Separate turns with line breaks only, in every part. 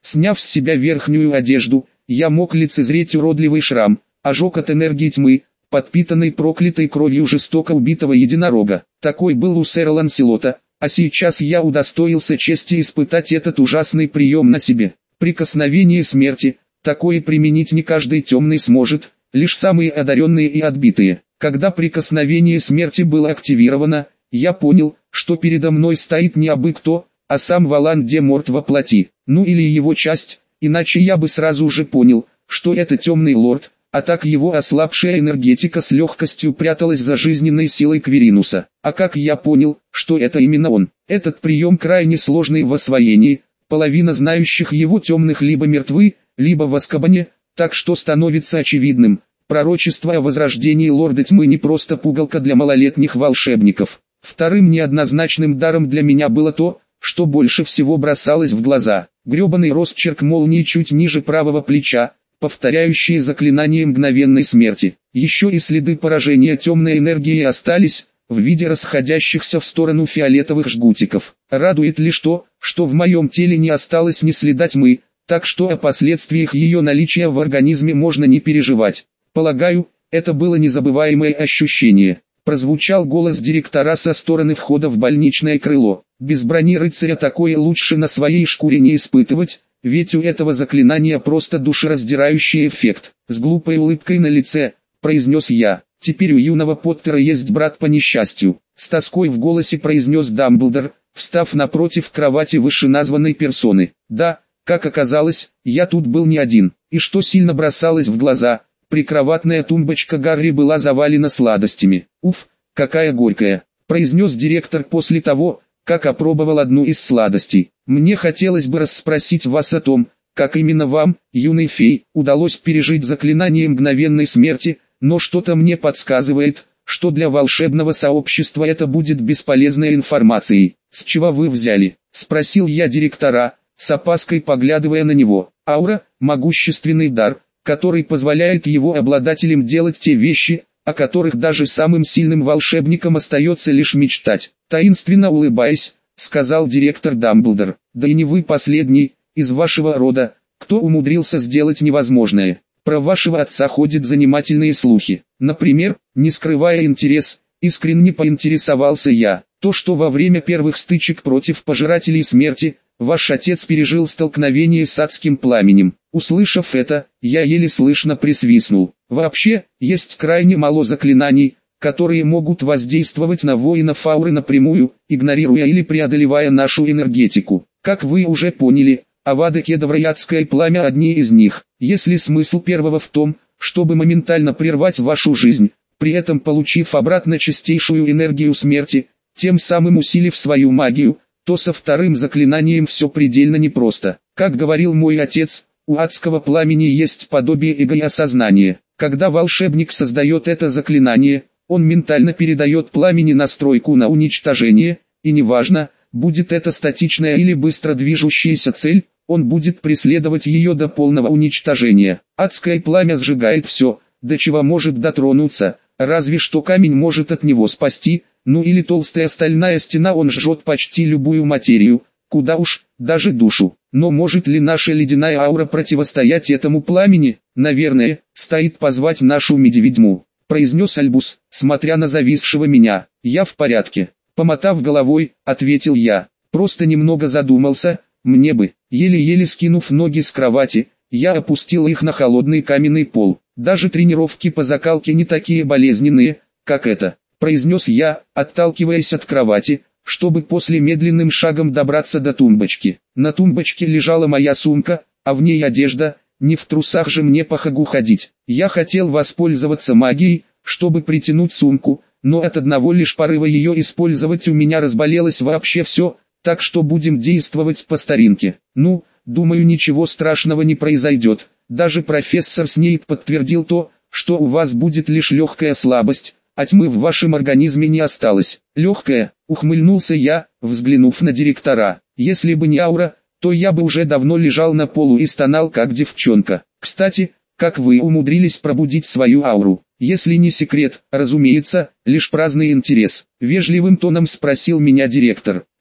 Сняв с себя верхнюю одежду, я мог лицезреть уродливый шрам, ожог от энергии тьмы, подпитанный проклятой кровью жестоко убитого единорога. Такой был у сэра Ланселота, а сейчас я удостоился чести испытать этот ужасный прием на себе. Прикосновение смерти, такое применить не каждый темный сможет, лишь самые одаренные и отбитые. Когда прикосновение смерти было активировано, я понял, что передо мной стоит не абы кто, а сам Волан-де-Морт во плоти, ну или его часть, иначе я бы сразу же понял, что это темный лорд, а так его ослабшая энергетика с легкостью пряталась за жизненной силой Кверинуса. А как я понял, что это именно он? Этот прием крайне сложный в освоении, половина знающих его темных либо мертвы, либо в Азкабане, так что становится очевидным, пророчество о возрождении лорда тьмы не просто пугалка для малолетних волшебников. Вторым неоднозначным даром для меня было то, что больше всего бросалось в глаза. Гребаный росчерк молнии чуть ниже правого плеча, повторяющие заклинание мгновенной смерти. Еще и следы поражения темной энергии остались, в виде расходящихся в сторону фиолетовых жгутиков. Радует лишь то, что в моем теле не осталось ни следа тьмы, так что о последствиях ее наличия в организме можно не переживать. Полагаю, это было незабываемое ощущение. Прозвучал голос директора со стороны входа в больничное крыло. Без брони рыцаря такое лучше на своей шкуре не испытывать, ведь у этого заклинания просто душераздирающий эффект. С глупой улыбкой на лице, произнес я. Теперь у юного Поттера есть брат по несчастью. С тоской в голосе произнес Дамблдор, встав напротив кровати вышеназванной персоны. Да, как оказалось, я тут был не один. И что сильно бросалось в глаза, прикроватная тумбочка Гарри была завалена сладостями. «Уф, какая горькая», — произнес директор после того, как опробовал одну из сладостей. «Мне хотелось бы расспросить вас о том, как именно вам, юной фей, удалось пережить заклинание мгновенной смерти, но что-то мне подсказывает, что для волшебного сообщества это будет бесполезной информацией». «С чего вы взяли?» — спросил я директора, с опаской поглядывая на него. «Аура — могущественный дар, который позволяет его обладателям делать те вещи, о которых даже самым сильным волшебникам остается лишь мечтать». Таинственно улыбаясь, сказал директор Дамблдор. «Да и не вы последний, из вашего рода, кто умудрился сделать невозможное. Про вашего отца ходят занимательные слухи. Например, не скрывая интерес, искренне поинтересовался я. То, что во время первых стычек против пожирателей смерти, ваш отец пережил столкновение с адским пламенем». Услышав это, я еле слышно присвистнул. Вообще, есть крайне мало заклинаний, которые могут воздействовать на воинов ауры напрямую, игнорируя или преодолевая нашу энергетику. Как вы уже поняли, Авада Кедавра и адское пламя одни из них. Если смысл первого в том, чтобы моментально прервать вашу жизнь, при этом получив обратно чистейшую энергию смерти, тем самым усилив свою магию, то со вторым заклинанием все предельно непросто. Как говорил мой отец, у адского пламени есть подобие эго и осознания. Когда волшебник создает это заклинание, он ментально передает пламени настройку на уничтожение, и неважно, будет это статичная или быстро движущаяся цель, он будет преследовать ее до полного уничтожения. Адское пламя сжигает все, до чего может дотронуться, разве что камень может от него спасти, ну или толстая стальная стена, он жжет почти любую материю, куда уж, даже душу. Но может ли наша ледяная аура противостоять этому пламени? Наверное, стоит позвать нашу медведьму, произнес Альбус, смотря на зависшего меня. «Я в порядке», помотав головой, ответил я. Просто немного задумался, мне бы. Еле-еле скинув ноги с кровати, я опустил их на холодный каменный пол. Даже тренировки по закалке не такие болезненные, как это, произнес я, отталкиваясь от кровати, чтобы после медленным шагом добраться до тумбочки. На тумбочке лежала моя сумка, а в ней одежда, не в трусах же мне по Хагу ходить. Я хотел воспользоваться магией, чтобы притянуть сумку, но от одного лишь порыва ее использовать у меня разболелось вообще все, так что будем действовать по старинке. Ну, думаю, ничего страшного не произойдет. Даже профессор Снейп подтвердил то, что у вас будет лишь легкая слабость, а тьмы в вашем организме не осталось. Легкая, ухмыльнулся я, взглянув на директора. Если бы не аура, то я бы уже давно лежал на полу и стонал как девчонка. Кстати, как вы умудрились пробудить свою ауру? Если не секрет, разумеется, лишь праздный интерес. Вежливым тоном спросил меня директор.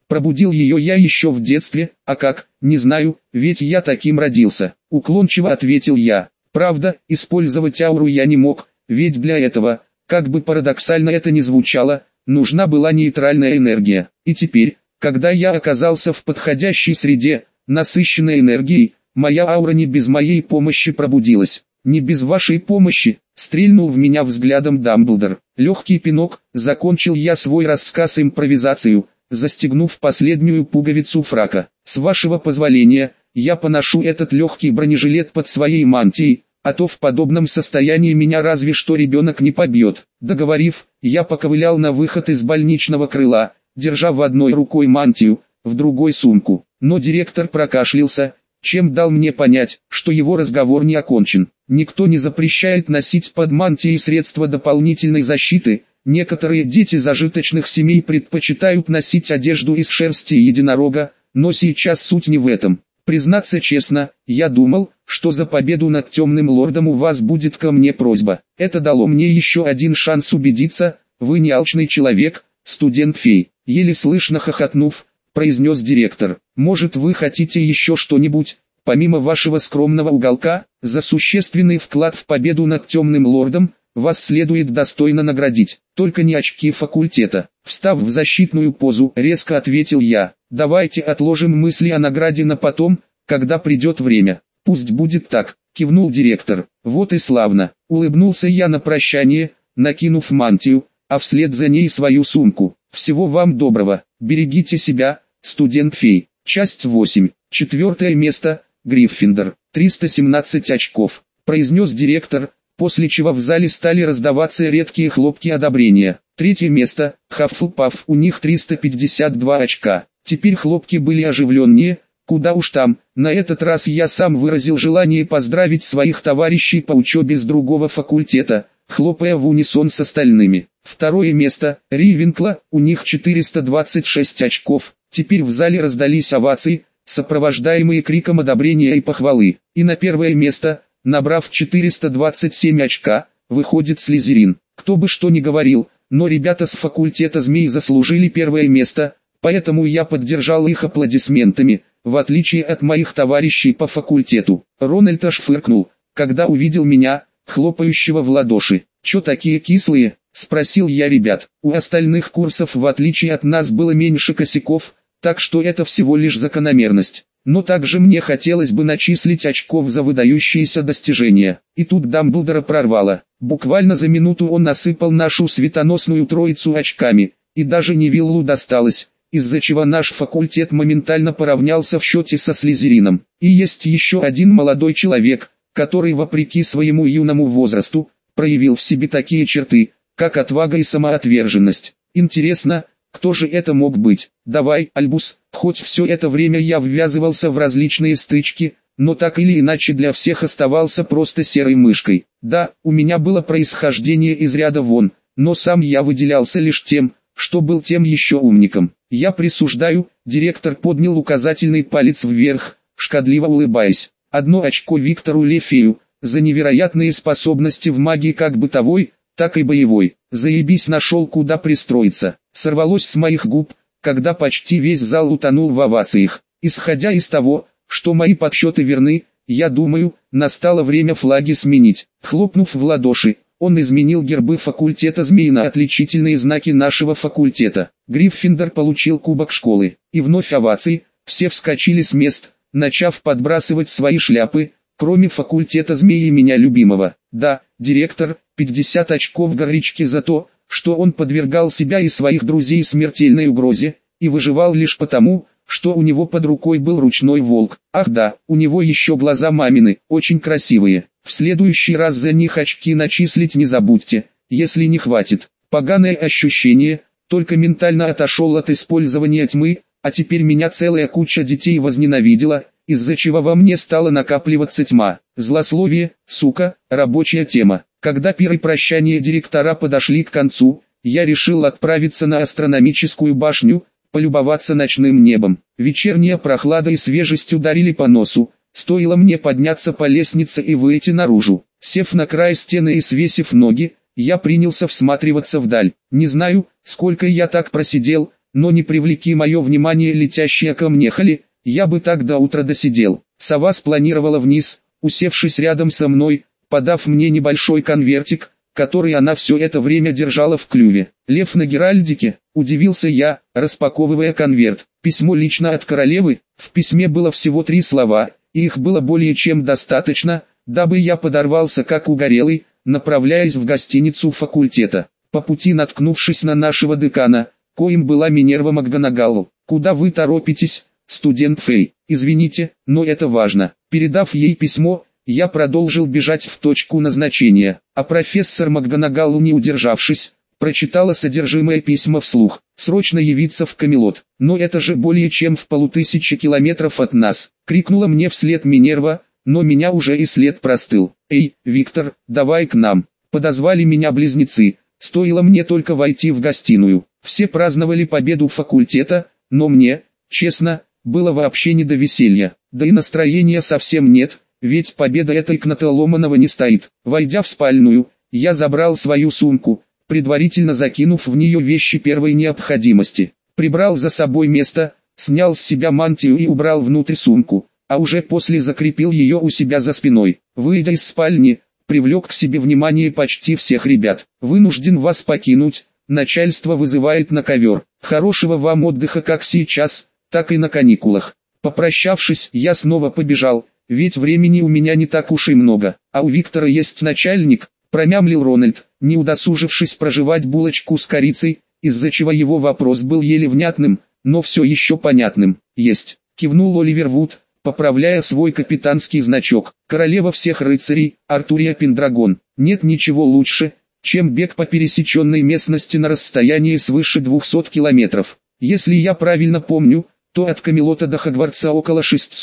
Пробудил ее я еще в детстве, а как, не знаю, ведь я таким родился. Уклончиво ответил я. Правда, использовать ауру я не мог, ведь для этого, как бы парадоксально это ни звучало, нужна была нейтральная энергия. И теперь, когда я оказался в подходящей среде, насыщенной энергией, моя аура не без моей помощи пробудилась. Не без вашей помощи, стрельнул в меня взглядом Дамблдор. Легкий пинок, закончил я свой рассказ импровизацию, застегнув последнюю пуговицу фрака. С вашего позволения, я поношу этот легкий бронежилет под своей мантией, а то в подобном состоянии меня разве что ребенок не побьет. Договорив, я поковылял на выход из больничного крыла, держа в одной рукой мантию, в другой сумку. Но директор прокашлялся, чем дал мне понять, что его разговор не окончен. Никто не запрещает носить под мантией средства дополнительной защиты. Некоторые дети зажиточных семей предпочитают носить одежду из шерсти единорога, но сейчас суть не в этом. Признаться честно, я думал, что за победу над темным лордом у вас будет ко мне просьба. Это дало мне еще один шанс убедиться, вы не алчный человек, студент-фей. Еле слышно хохотнув, произнес директор. Может, вы хотите еще что-нибудь, помимо вашего скромного уголка? За существенный вклад в победу над темным лордом, вас следует достойно наградить, только не очки факультета. Встав в защитную позу, резко ответил я. Давайте отложим мысли о награде на потом, когда придет время. Пусть будет так, кивнул директор. Вот и славно. Улыбнулся я на прощание, накинув мантию, а вслед за ней свою сумку. Всего вам доброго, берегите себя, студент-фей. Часть 8. 4 место, Гриффиндор. 317 очков, произнес директор, после чего в зале стали раздаваться редкие хлопки одобрения. 3 место, Хаффлпаф, у них 352 очка. Теперь хлопки были оживленнее, куда уж там, на этот раз я сам выразил желание поздравить своих товарищей по учебе с другого факультета, хлопая в унисон с остальными. 2 место, Ривенкла, у них 426 очков. Теперь в зале раздались овации, сопровождаемые криком одобрения и похвалы. И на 1 место, набрав 427 очка, выходит Слизерин. Кто бы что ни говорил, но ребята с факультета змей заслужили 1 место, поэтому я поддержал их аплодисментами, в отличие от моих товарищей по факультету. Рональд аж фыркнул, когда увидел меня, хлопающего в ладоши. «Чё такие кислые?» – спросил я ребят. У остальных курсов в отличие от нас было меньше косяков, так что это всего лишь закономерность. Но также мне хотелось бы начислить очков за выдающиеся достижения. И тут Дамблдора прорвало. Буквально за минуту он насыпал нашу светоносную троицу очками, и даже Невиллу досталось, из-за чего наш факультет моментально поравнялся в счете со Слизерином. И есть еще один молодой человек, который вопреки своему юному возрасту, проявил в себе такие черты, как отвага и самоотверженность. Интересно, кто же это мог быть? Давай, Альбус, хоть все это время я ввязывался в различные стычки, но так или иначе для всех оставался просто серой мышкой. Да, у меня было происхождение из ряда вон, но сам я выделялся лишь тем, что был тем еще умником. Я присуждаю, директор поднял указательный палец вверх, шкодливо улыбаясь. 1 очко Виктору Лефею, за невероятные способности в магии как бытовой, так и боевой. Заебись, нашел куда пристроиться. Сорвалось с моих губ, когда почти весь зал утонул в овациях. Исходя из того, что мои подсчеты верны, я думаю, настало время флаги сменить. Хлопнув в ладоши, он изменил гербы факультета змей на отличительные знаки нашего факультета. Гриффиндор получил кубок школы. И вновь овации, все вскочили с мест, начав подбрасывать свои шляпы, кроме факультета змей и меня любимого. Да, директор, 50 очков горячки за то, что он подвергал себя и своих друзей смертельной угрозе, и выживал лишь потому, что у него под рукой был ручной волк. Ах да, у него еще глаза мамины, очень красивые. В следующий раз за них очки начислить не забудьте, если не хватит. Поганое ощущение, только ментально отошел от использования тьмы, а теперь меня целая куча детей возненавидела, из-за чего во мне стала накапливаться тьма. Злословие, сука, рабочая тема. Когда пир и прощание директора подошли к концу, я решил отправиться на астрономическую башню, полюбоваться ночным небом. Вечерняя прохлада и свежесть ударили по носу, стоило мне подняться по лестнице и выйти наружу. Сев на край стены и свесив ноги, я принялся всматриваться вдаль. Не знаю, сколько я так просидел, но не привлеки мое внимание летящие ко мне хали, я бы так до утра досидел. Сова спланировала вниз, усевшись рядом со мной, подав мне небольшой конвертик, который она все это время держала в клюве. «Лев на Геральдике?» – удивился я, распаковывая конверт. Письмо лично от королевы. В письме было всего 3 слова, и их было более чем достаточно, дабы я подорвался как угорелый, направляясь в гостиницу факультета. По пути наткнувшись на нашего декана, коим была Минерва МакГонагалл. «Куда вы торопитесь, студент Фэй? Извините, но это важно». Передав ей письмо, я продолжил бежать в точку назначения, а профессор МакГонагалл, не удержавшись, прочитала содержимое письма вслух. «Срочно явиться в Камелот, но это же более чем в 1500 километров от нас», — крикнула мне вслед Минерва, но меня уже и след простыл. «Эй, Виктор, давай к нам», — подозвали меня близнецы, стоило мне только войти в гостиную. Все праздновали победу факультета, но мне, честно, было вообще не до веселья, да и настроения совсем нет, ведь победа этой Кнутеломанова не стоит. Войдя в спальную, я забрал свою сумку, предварительно закинув в нее вещи первой необходимости. Прибрал за собой место, снял с себя мантию и убрал внутрь сумку, а уже после закрепил ее у себя за спиной. Выйдя из спальни, привлек к себе внимание почти всех ребят. «Вынужден вас покинуть, начальство вызывает на ковер. Хорошего вам отдыха как сейчас, так и на каникулах». Попрощавшись, я снова побежал, ведь времени у меня не так уж и много. «А у Виктора есть начальник», — промямлил Рональд, не удосужившись прожевать булочку с корицей, из-за чего его вопрос был еле внятным, но все еще понятным. «Есть», — кивнул Оливер Вуд, поправляя свой капитанский значок. «Королева всех рыцарей, Артурия Пендрагон. Нет ничего лучше, чем бег по пересеченной местности на расстоянии свыше 200 километров. Если я правильно помню, то от Камелота до Хогвартса около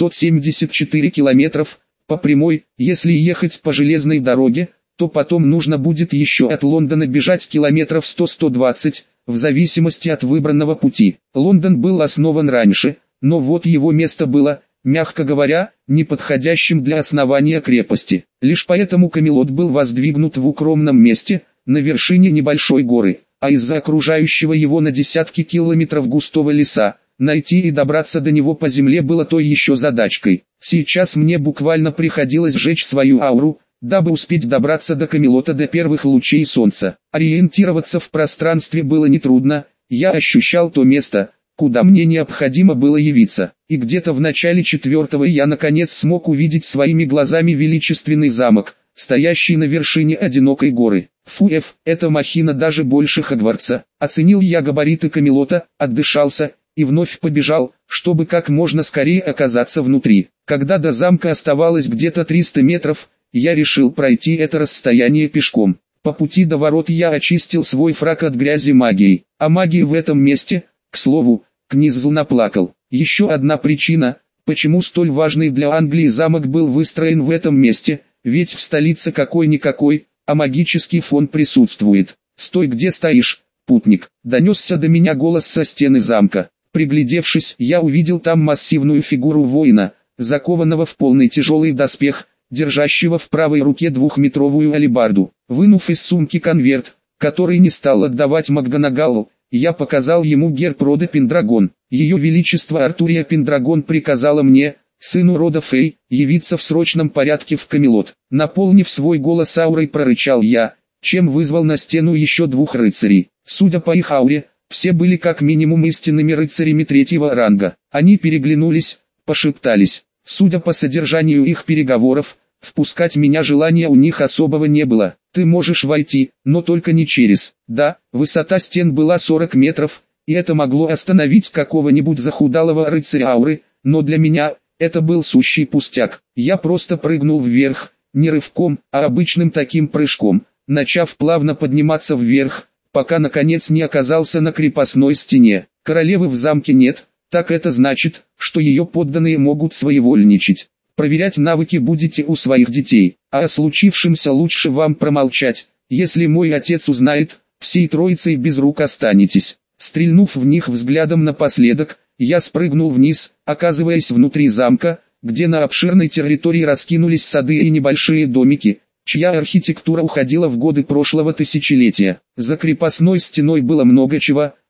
674 километров, по прямой. Если ехать по железной дороге, то потом нужно будет еще от Лондона бежать километров 100-120, в зависимости от выбранного пути. Лондон был основан раньше, но вот его место было, мягко говоря, неподходящим для основания крепости. Лишь поэтому Камелот был воздвигнут в укромном месте, на вершине небольшой горы, а из-за окружающего его на десятки километров густого леса, найти и добраться до него по земле было той еще задачкой. Сейчас мне буквально приходилось сжечь свою ауру, дабы успеть добраться до Камелота до первых лучей солнца. Ориентироваться в пространстве было нетрудно, я ощущал то место, куда мне необходимо было явиться. И где-то в начале 4-го я наконец смог увидеть своими глазами величественный замок, стоящий на вершине одинокой горы. Фуэф, эта махина даже больше Хогвартса. Оценил я габариты Камелота, отдышался и вновь побежал, чтобы как можно скорее оказаться внутри. Когда до замка оставалось где-то 300 метров, я решил пройти это расстояние пешком. По пути до ворот я очистил свой фрак от грязи магией. А магии в этом месте, к слову, Книзл наплакал. Еще одна причина, почему столь важный для Англии замок был выстроен в этом месте, ведь в столице какой-никакой, а магический фон присутствует. «Стой, где стоишь, путник!» — донесся до меня голос со стены замка. Приглядевшись, я увидел там массивную фигуру воина, закованного в полный тяжелый доспех, держащего в правой руке 2-метровую алебарду. Вынув из сумки конверт, который не стал отдавать МакГонагалл, я показал ему герб рода Пендрагон. Ее Величество Артурия Пендрагон приказала мне, сыну рода Фэй, явиться в срочном порядке в Камелот. Наполнив свой голос аурой, прорычал я, чем вызвал на стену еще 2 рыцарей. Судя по их ауре, все были как минимум истинными рыцарями 3-го ранга. Они переглянулись, пошептались. Судя по содержанию их переговоров, впускать меня желания у них особого не было. «Ты можешь войти, но только не через». Да, высота стен была 40 метров, и это могло остановить какого-нибудь захудалого рыцаря ауры, но для меня это был сущий пустяк. Я просто прыгнул вверх, не рывком, а обычным таким прыжком, начав плавно подниматься вверх, пока наконец не оказался на крепостной стене. Королевы в замке нет, так это значит, что ее подданные могут своевольничать. Проверять навыки будете у своих детей, а о случившемся лучше вам промолчать. Если мой отец узнает, всей троицей без рук останетесь. Стрельнув в них взглядом напоследок, я спрыгнул вниз, оказываясь внутри замка, где на обширной территории раскинулись сады и небольшие домики, чья архитектура уходила в годы прошлого тысячелетия. За крепостной стеной было много чего,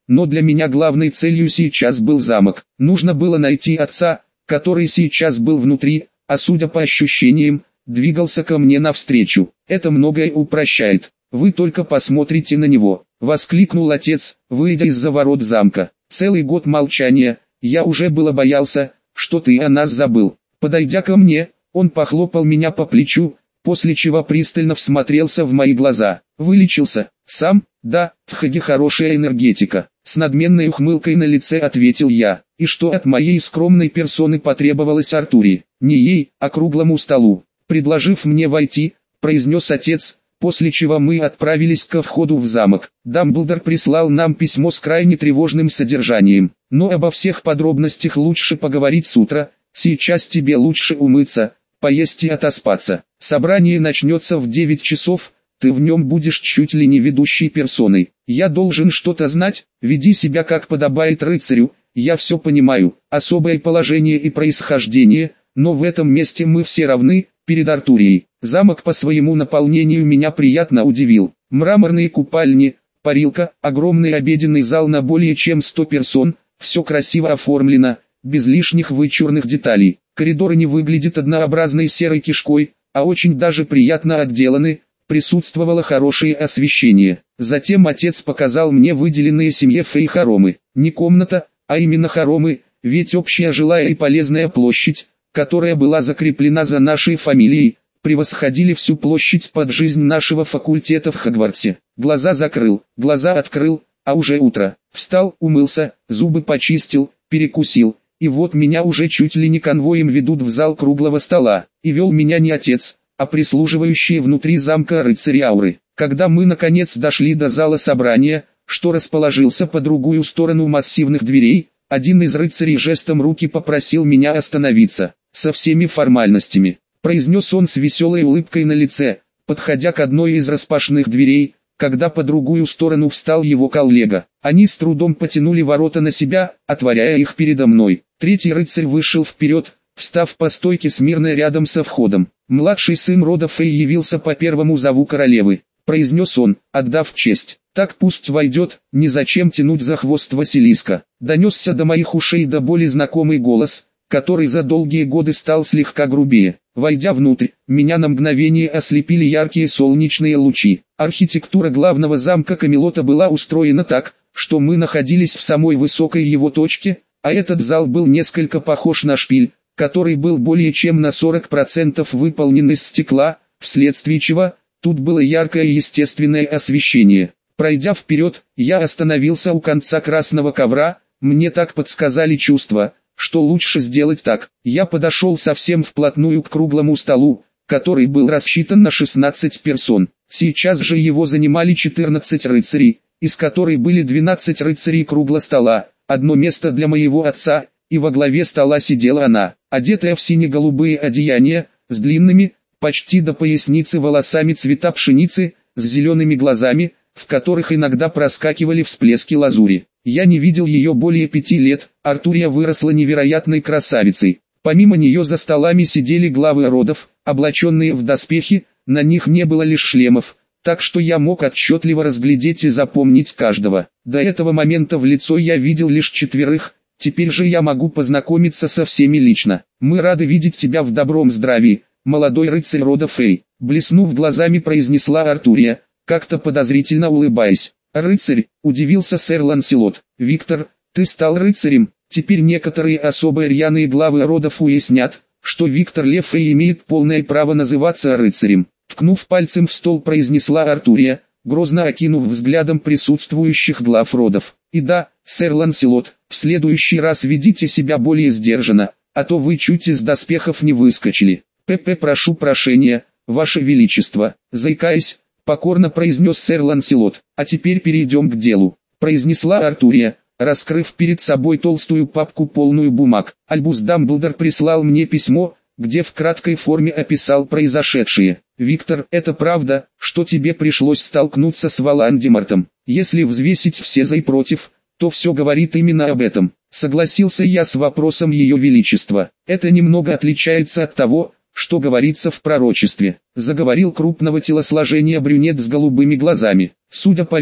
но для меня главной целью сейчас был замок. Нужно было найти отца, который сейчас был внутри, а судя по ощущениям, двигался ко мне навстречу. Это многое упрощает. Вы только посмотрите на него, воскликнул отец, выйдя из-за ворот замка. Целый год молчания, я уже было боялся, что ты о нас забыл. Подойдя ко мне, он похлопал меня по плечу, после чего пристально всмотрелся в мои глаза. Вылечился? Сам? Да, в Хаге хорошая энергетика. С надменной ухмылкой на лице ответил я. И что от моей скромной персоны потребовалось Артуре? Не ей, а круглому столу. Предложив мне войти, произнес отец, после чего мы отправились ко входу в замок. Дамблдор прислал нам письмо с крайне тревожным содержанием. Но обо всех подробностях лучше поговорить с утра. Сейчас тебе лучше умыться, поесть и отоспаться. Собрание начнется в 9 часов, ты в нем будешь чуть ли не ведущей персоной. Я должен что-то знать, веди себя как подобает рыцарю, я все понимаю, особое положение и происхождение, но в этом месте мы все равны, перед Артурией. Замок по своему наполнению меня приятно удивил. Мраморные купальни, парилка, огромный обеденный зал на более чем 100 персон, все красиво оформлено, без лишних вычурных деталей. Коридоры не выглядят однообразной серой кишкой, а очень даже приятно отделаны, присутствовало хорошее освещение. Затем отец показал мне выделенные семье фей хоромы. Не комната, а именно хоромы, ведь общая жилая и полезная площадь, которая была закреплена за нашей фамилией, превосходили всю площадь под жизнь нашего факультета в Хогвартсе. Глаза закрыл, глаза открыл, а уже утро. Встал, умылся, зубы почистил, перекусил. И вот меня уже чуть ли не конвоем ведут в зал круглого стола, и вел меня не отец, а прислуживающие внутри замка рыцари Ауры. Когда мы наконец дошли до зала собрания, что расположился по другую сторону массивных дверей, один из рыцарей жестом руки попросил меня остановиться, со всеми формальностями, произнес он с веселой улыбкой на лице, подходя к одной из распашных дверей, когда по другую сторону встал его коллега. Они с трудом потянули ворота на себя, отворяя их передо мной. Третий рыцарь вышел вперед, встав по стойке смирно рядом со входом. Младший сын рода Фей явился по первому зову королевы, произнес он, отдав честь. Так пусть войдет, незачем тянуть за хвост Василиска. Донесся до моих ушей до боли знакомый голос, который за долгие годы стал слегка грубее. Войдя внутрь, меня на мгновение ослепили яркие солнечные лучи. Архитектура главного замка Камелота была устроена так, что мы находились в самой высокой его точке, а этот зал был несколько похож на шпиль, который был более чем на 40% выполнен из стекла, вследствие чего тут было яркое естественное освещение. Пройдя вперед, я остановился у конца красного ковра, мне так подсказали чувства, что лучше сделать так. Я подошел совсем вплотную к круглому столу, который был рассчитан на 16 персон. Сейчас же его занимали 14 рыцарей, из которых были 12 рыцарей круглого стола, одно место для моего отца, и во главе стола сидела она, одетая в сине-голубые одеяния, с длинными, почти до поясницы волосами цвета пшеницы, с зелеными глазами, в которых иногда проскакивали всплески лазури. Я не видел ее более 5 лет, Артурия выросла невероятной красавицей. Помимо нее за столами сидели главы родов, облаченные в доспехи, на них не было лишь шлемов, так что я мог отчетливо разглядеть и запомнить каждого. До этого момента в лицо я видел лишь 4, теперь же я могу познакомиться со всеми лично. Мы рады видеть тебя в добром здравии, молодой рыцарь рода Фей, блеснув глазами произнесла Артурия, как-то подозрительно улыбаясь. «Рыцарь», — удивился сэр Ланселот. «Виктор, ты стал рыцарем?» Теперь некоторые особо рьяные главы родов уяснят, что Виктор Лефей имеет полное право называться рыцарем. Ткнув пальцем в стол, произнесла Артурия, грозно окинув взглядом присутствующих глав родов. «И да, сэр Ланселот, в следующий раз ведите себя более сдержанно, а то вы чуть из доспехов не выскочили. Прошу прощения, ваше величество», заикаясь, покорно произнес сэр Ланселот. «А теперь перейдем к делу», произнесла Артурия, раскрыв перед собой толстую папку полную бумаг. «Альбус Дамблдор прислал мне письмо, где в краткой форме описал произошедшее. Виктор, это правда, что тебе пришлось столкнуться с Волан-де-Мортом? Если взвесить все за и против, то все говорит именно об этом». Согласился я с вопросом Ее Величества. «Это немного отличается от того, что говорится в пророчестве», заговорил крупного телосложения брюнет с голубыми глазами. «Судя по виду,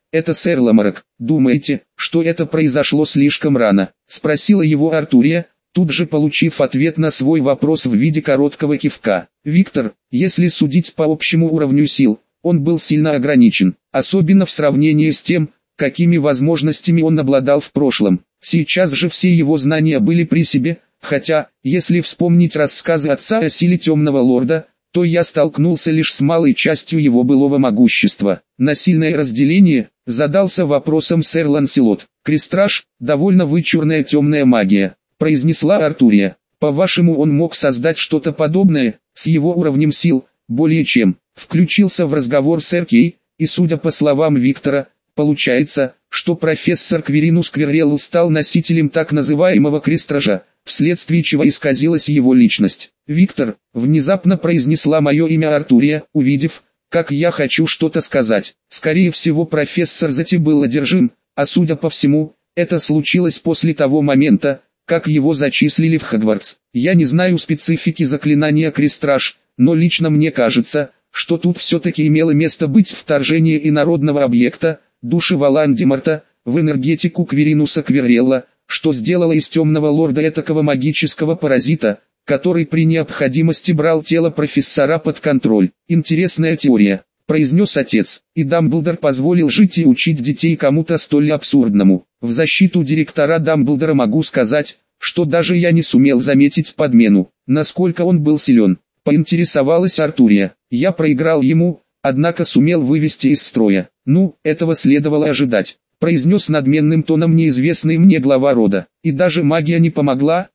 это сэр Ламарок. Думаете, что это произошло слишком рано? Спросила его Артурия, тут же получив ответ на свой вопрос в виде короткого кивка. Виктор, если судить по общему уровню сил, он был сильно ограничен, особенно в сравнении с тем, какими возможностями он обладал в прошлом. Сейчас же все его знания были при себе, хотя, если вспомнить рассказы отца о силе Темного Лорда, то я столкнулся лишь с малой частью его былого могущества. На сильное разделение задался вопросом сэр Ланселот. «Крестраж, довольно вычурная темная магия», — произнесла Артурия. «По-вашему, он мог создать что-то подобное, с его уровнем сил, более чем?» Включился в разговор сэр Кей, и судя по словам Виктора, получается, что профессор Кверинус Кверрелл стал носителем так называемого крестража, вследствие чего исказилась его личность. «Виктор», — внезапно произнесла мое имя Артурия, увидев, как я хочу что-то сказать. Скорее всего, профессор Зати был одержим, а судя по всему, это случилось после того момента, как его зачислили в Хогвартс. Я не знаю специфики заклинания крестраж, но лично мне кажется, что тут все-таки имело место быть вторжение инородного объекта, души Волан-де-Морта, в энергетику Кверинуса Кверрелла, что сделало из Темного Лорда этакого магического паразита, который при необходимости брал тело профессора под контроль. «Интересная теория», — произнес отец, и Дамблдор позволил жить и учить детей кому-то столь абсурдному. В защиту директора Дамблдора могу сказать, что даже я не сумел заметить подмену, насколько он был силен. Поинтересовалась Артурия. Я проиграл ему, однако сумел вывести из строя. «Ну, этого следовало ожидать», — произнес надменным тоном неизвестный мне глава рода. «И даже магия не помогла,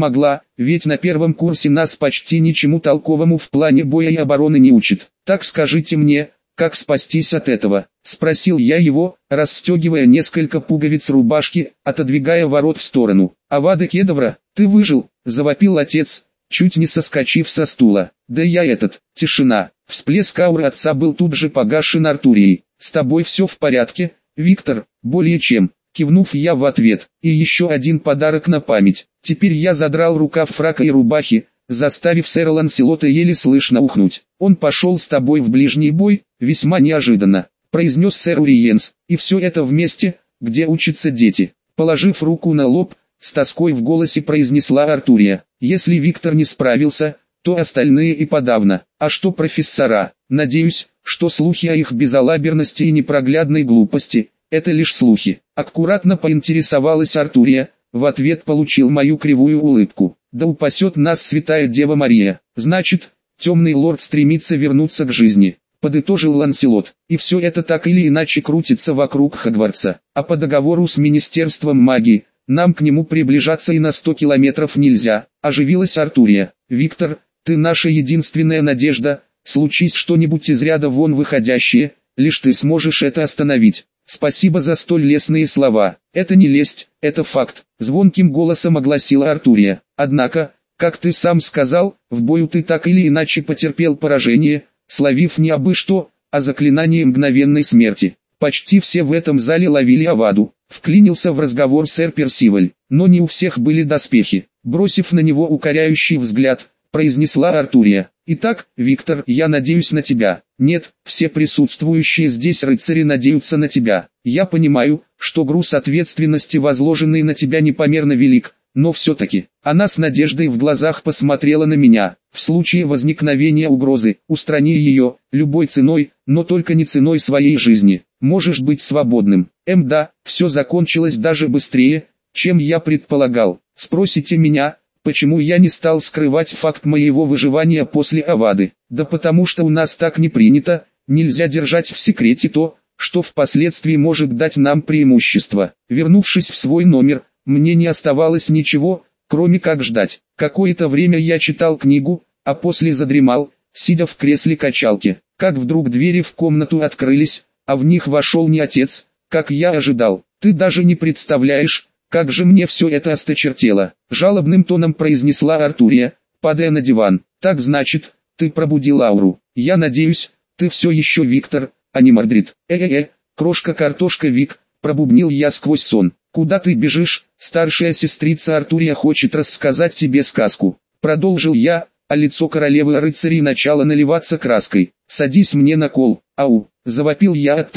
ведь на первом курсе нас почти ничему толковому в плане боя и обороны не учат. Так скажите мне, как спастись от этого?» — спросил я его, расстегивая несколько пуговиц рубашки, отодвигая ворот в сторону. «Авада Кедавра, ты выжил!» — завопил отец, чуть не соскочив со стула. «Да я этот...» Тишина. Всплеск ауры отца был тут же погашен Артурией. «С тобой все в порядке, Виктор?» «Более чем», кивнув я в ответ. «И еще один подарок на память». Теперь я задрал рукав фрака и рубахи, заставив сэра Ланселота еле слышно ухнуть. «Он пошел с тобой в ближний бой, весьма неожиданно», произнес сэр Уриенс. «И все это в месте, где учатся дети». Положив руку на лоб, с тоской в голосе произнесла Артурия. «Если Виктор не справился, то остальные и подавно. А что профессора? Надеюсь, что слухи о их безалаберности и непроглядной глупости – это лишь слухи». Аккуратно поинтересовалась Артурия, в ответ получил мою кривую улыбку. «Да упасет нас святая Дева Мария. Значит, темный лорд стремится вернуться к жизни», — подытожил Ланселот. «И все это так или иначе крутится вокруг Хогвартса. А по договору с Министерством магии, нам к нему приближаться и на 100 километров нельзя», — оживилась Артурия. «Виктор, ты наша единственная надежда, случись что-нибудь из ряда вон выходящее, лишь ты сможешь это остановить». «Спасибо за столь лестные слова. Это не лесть, это факт», — звонким голосом огласила Артурия. «Однако, как ты сам сказал, в бою ты так или иначе потерпел поражение, словив не абы что, а заклинание мгновенной смерти. Почти все в этом зале ловили Аваду», — вклинился в разговор сэр Персиваль. «Но не у всех были доспехи». Бросив на него укоряющий взгляд, произнесла Артурия. «Итак, Виктор, я надеюсь на тебя». «Нет, все присутствующие здесь рыцари надеются на тебя. Я понимаю, что груз ответственности, возложенный на тебя, непомерно велик, но все-таки». Она с надеждой в глазах посмотрела на меня. «В случае возникновения угрозы, устрани ее, любой ценой, но только не ценой своей жизни. Можешь быть свободным». Да, все закончилось даже быстрее, чем я предполагал. Спросите меня, почему я не стал скрывать факт моего выживания после Авады? Да потому что у нас так не принято, нельзя держать в секрете то, что впоследствии может дать нам преимущество. Вернувшись в свой номер, мне не оставалось ничего, кроме как ждать. Какое-то время я читал книгу, а после задремал, сидя в кресле качалки. Как вдруг двери в комнату открылись, а в них вошел не отец, как я ожидал. «Ты даже не представляешь, как же мне все это осточертело», — жалобным тоном произнесла Артурия, падая на диван. «Так значит, ты пробудил ауру. Я надеюсь, ты все еще Виктор, а не Мордрид». Крошка-картошка Вик», — пробубнил я сквозь сон. «Куда ты бежишь? Старшая сестрица Артурия хочет рассказать тебе сказку». Продолжил я, а лицо королевы рыцарей начало наливаться краской. «Садись мне на кол». «Ау!» — завопил я от того,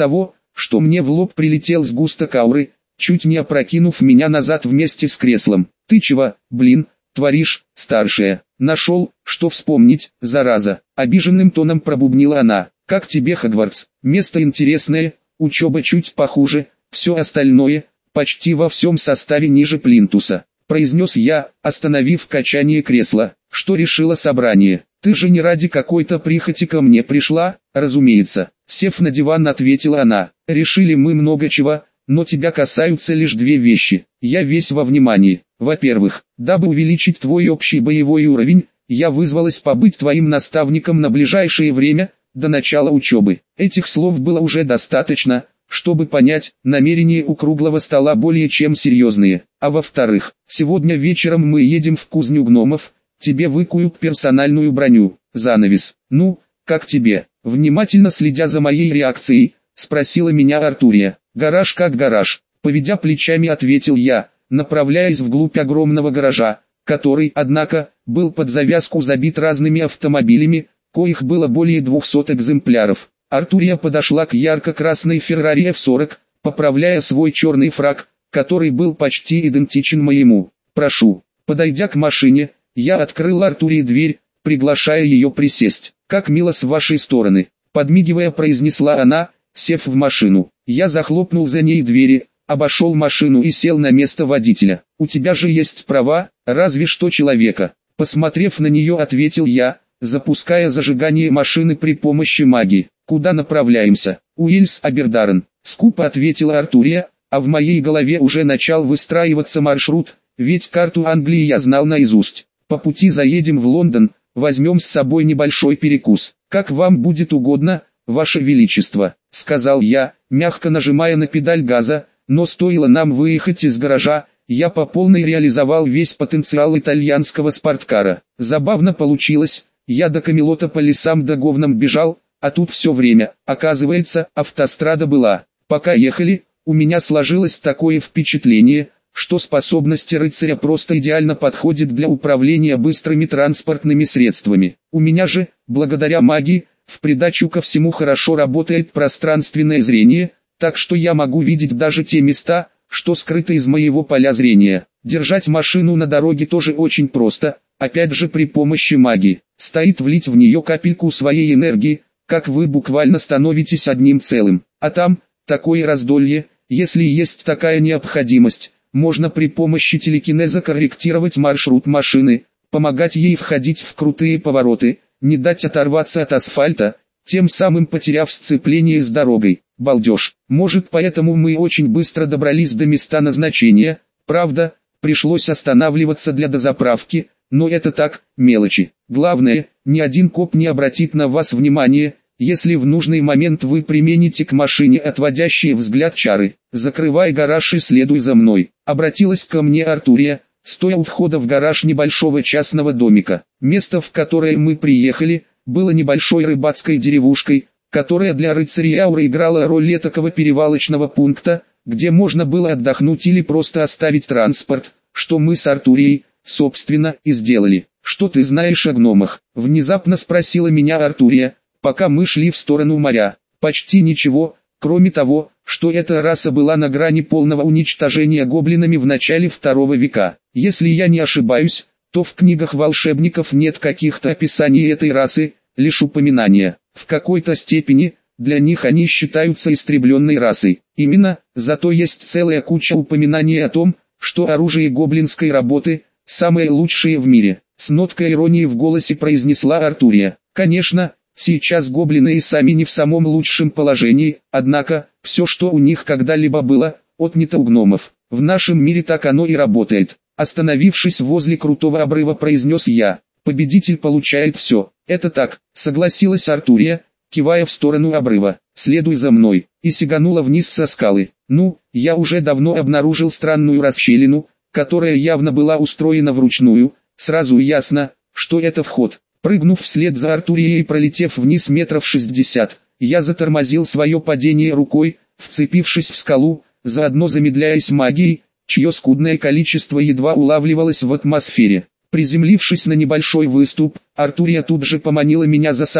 что мне в лоб прилетел сгусток ауры, чуть не опрокинув меня назад вместе с креслом. «Ты чего, блин, творишь, старшая?» «Нашел, что вспомнить, зараза!» Обиженным тоном пробубнила она. «Как тебе Хогвартс? Место интересное, учеба чуть похуже, все остальное, почти во всем составе ниже плинтуса», произнес я, остановив качание кресла. «Что решило собрание? Ты же не ради какой-то прихоти ко мне пришла?» «Разумеется», сев на диван, ответила она. «Решили мы много чего, но тебя касаются лишь две вещи. Я весь во внимании. Во-первых, дабы увеличить твой общий боевой уровень, я вызвалась побыть твоим наставником на ближайшее время, до начала учебы». Этих слов было уже достаточно, чтобы понять, намерения у круглого стола более чем серьезные. А во-вторых, сегодня вечером мы едем в кузню гномов, тебе выкуют персональную броню. Занавес. «Ну, как тебе?» Внимательно следя за моей реакцией, спросила меня Артурия. «Гараж как гараж», поведя плечами, ответил я, направляясь вглубь огромного гаража, который, однако, был под завязку забит разными автомобилями, коих было более 200 экземпляров. Артурия подошла к ярко-красной Ferrari F40, поправляя свой черный фрак, который был почти идентичен моему. «Прошу». Подойдя к машине, я открыл Артурии дверь, приглашая ее присесть. «Как мило с вашей стороны», подмигивая, произнесла она, сев в машину. Я захлопнул за ней двери, обошел машину и сел на место водителя. «У тебя же есть права, разве что человека». Посмотрев на нее, ответил я, запуская зажигание машины при помощи магии. «Куда направляемся?» «Уильс Абердарен», скупо ответила Артурия, а в моей голове уже начал выстраиваться маршрут, ведь карту Англии я знал наизусть. «По пути заедем в Лондон, возьмем с собой небольшой перекус. Как вам будет угодно, ваше величество», сказал я, мягко нажимая на педаль газа, но стоило нам выехать из гаража, я по полной реализовал весь потенциал итальянского спорткара. Забавно получилось, я до Камелота по лесам да говнам бежал, а тут все время, оказывается, автострада была. Пока ехали, у меня сложилось такое впечатление, что способности рыцаря просто идеально подходят для управления быстрыми транспортными средствами. У меня же, благодаря магии, в придачу ко всему хорошо работает пространственное зрение, так что я могу видеть даже те места, что скрыты из моего поля зрения. Держать машину на дороге тоже очень просто, опять же при помощи магии. Стоит влить в нее капельку своей энергии, как вы буквально становитесь одним целым. А там, такое раздолье, если есть такая необходимость, можно при помощи телекинеза корректировать маршрут машины, помогать ей входить в крутые повороты, не дать оторваться от асфальта, тем самым потеряв сцепление с дорогой. Балдеж. Может, поэтому мы очень быстро добрались до места назначения, правда, пришлось останавливаться для дозаправки, но это так, мелочи. Главное, ни один коп не обратит на вас внимания, если в нужный момент вы примените к машине отводящие взгляд чары. «Закрывай гараж и следуй за мной», обратилась ко мне Артурия, стоя у входа в гараж небольшого частного домика. Место, в которое мы приехали, было небольшой рыбацкой деревушкой, которая для рыцарей ауры играла роль этакого перевалочного пункта, где можно было отдохнуть или просто оставить транспорт, что мы с Артурией, собственно, и сделали. «Что ты знаешь о гномах?» — внезапно спросила меня Артурия, пока мы шли в сторону моря. «Почти ничего, кроме того, что эта раса была на грани полного уничтожения гоблинами в начале II века. Если я не ошибаюсь, то в книгах волшебников нет каких-то описаний этой расы, лишь упоминания. В какой-то степени, для них они считаются истребленной расой. Именно, зато есть целая куча упоминаний о том, что оружие гоблинской работы – самое лучшее в мире», с ноткой иронии в голосе произнесла Артурия. «Конечно, сейчас гоблины и сами не в самом лучшем положении, однако, все, что у них когда-либо было, отнято у гномов. В нашем мире так оно и работает». Остановившись возле крутого обрыва, произнес я: «Победитель получает все». «Это так», согласилась Артурия, кивая в сторону обрыва. «Следуй за мной», и сиганула вниз со скалы. Я уже давно обнаружил странную расщелину, которая явно была устроена вручную. Сразу ясно, что это вход. Прыгнув вслед за Артурией и пролетев вниз метров 60, я затормозил свое падение рукой, вцепившись в скалу, заодно замедляясь магией, чье скудное количество едва улавливалось в атмосфере. Приземлившись на небольшой выступ, Артурия тут же поманила меня за собой,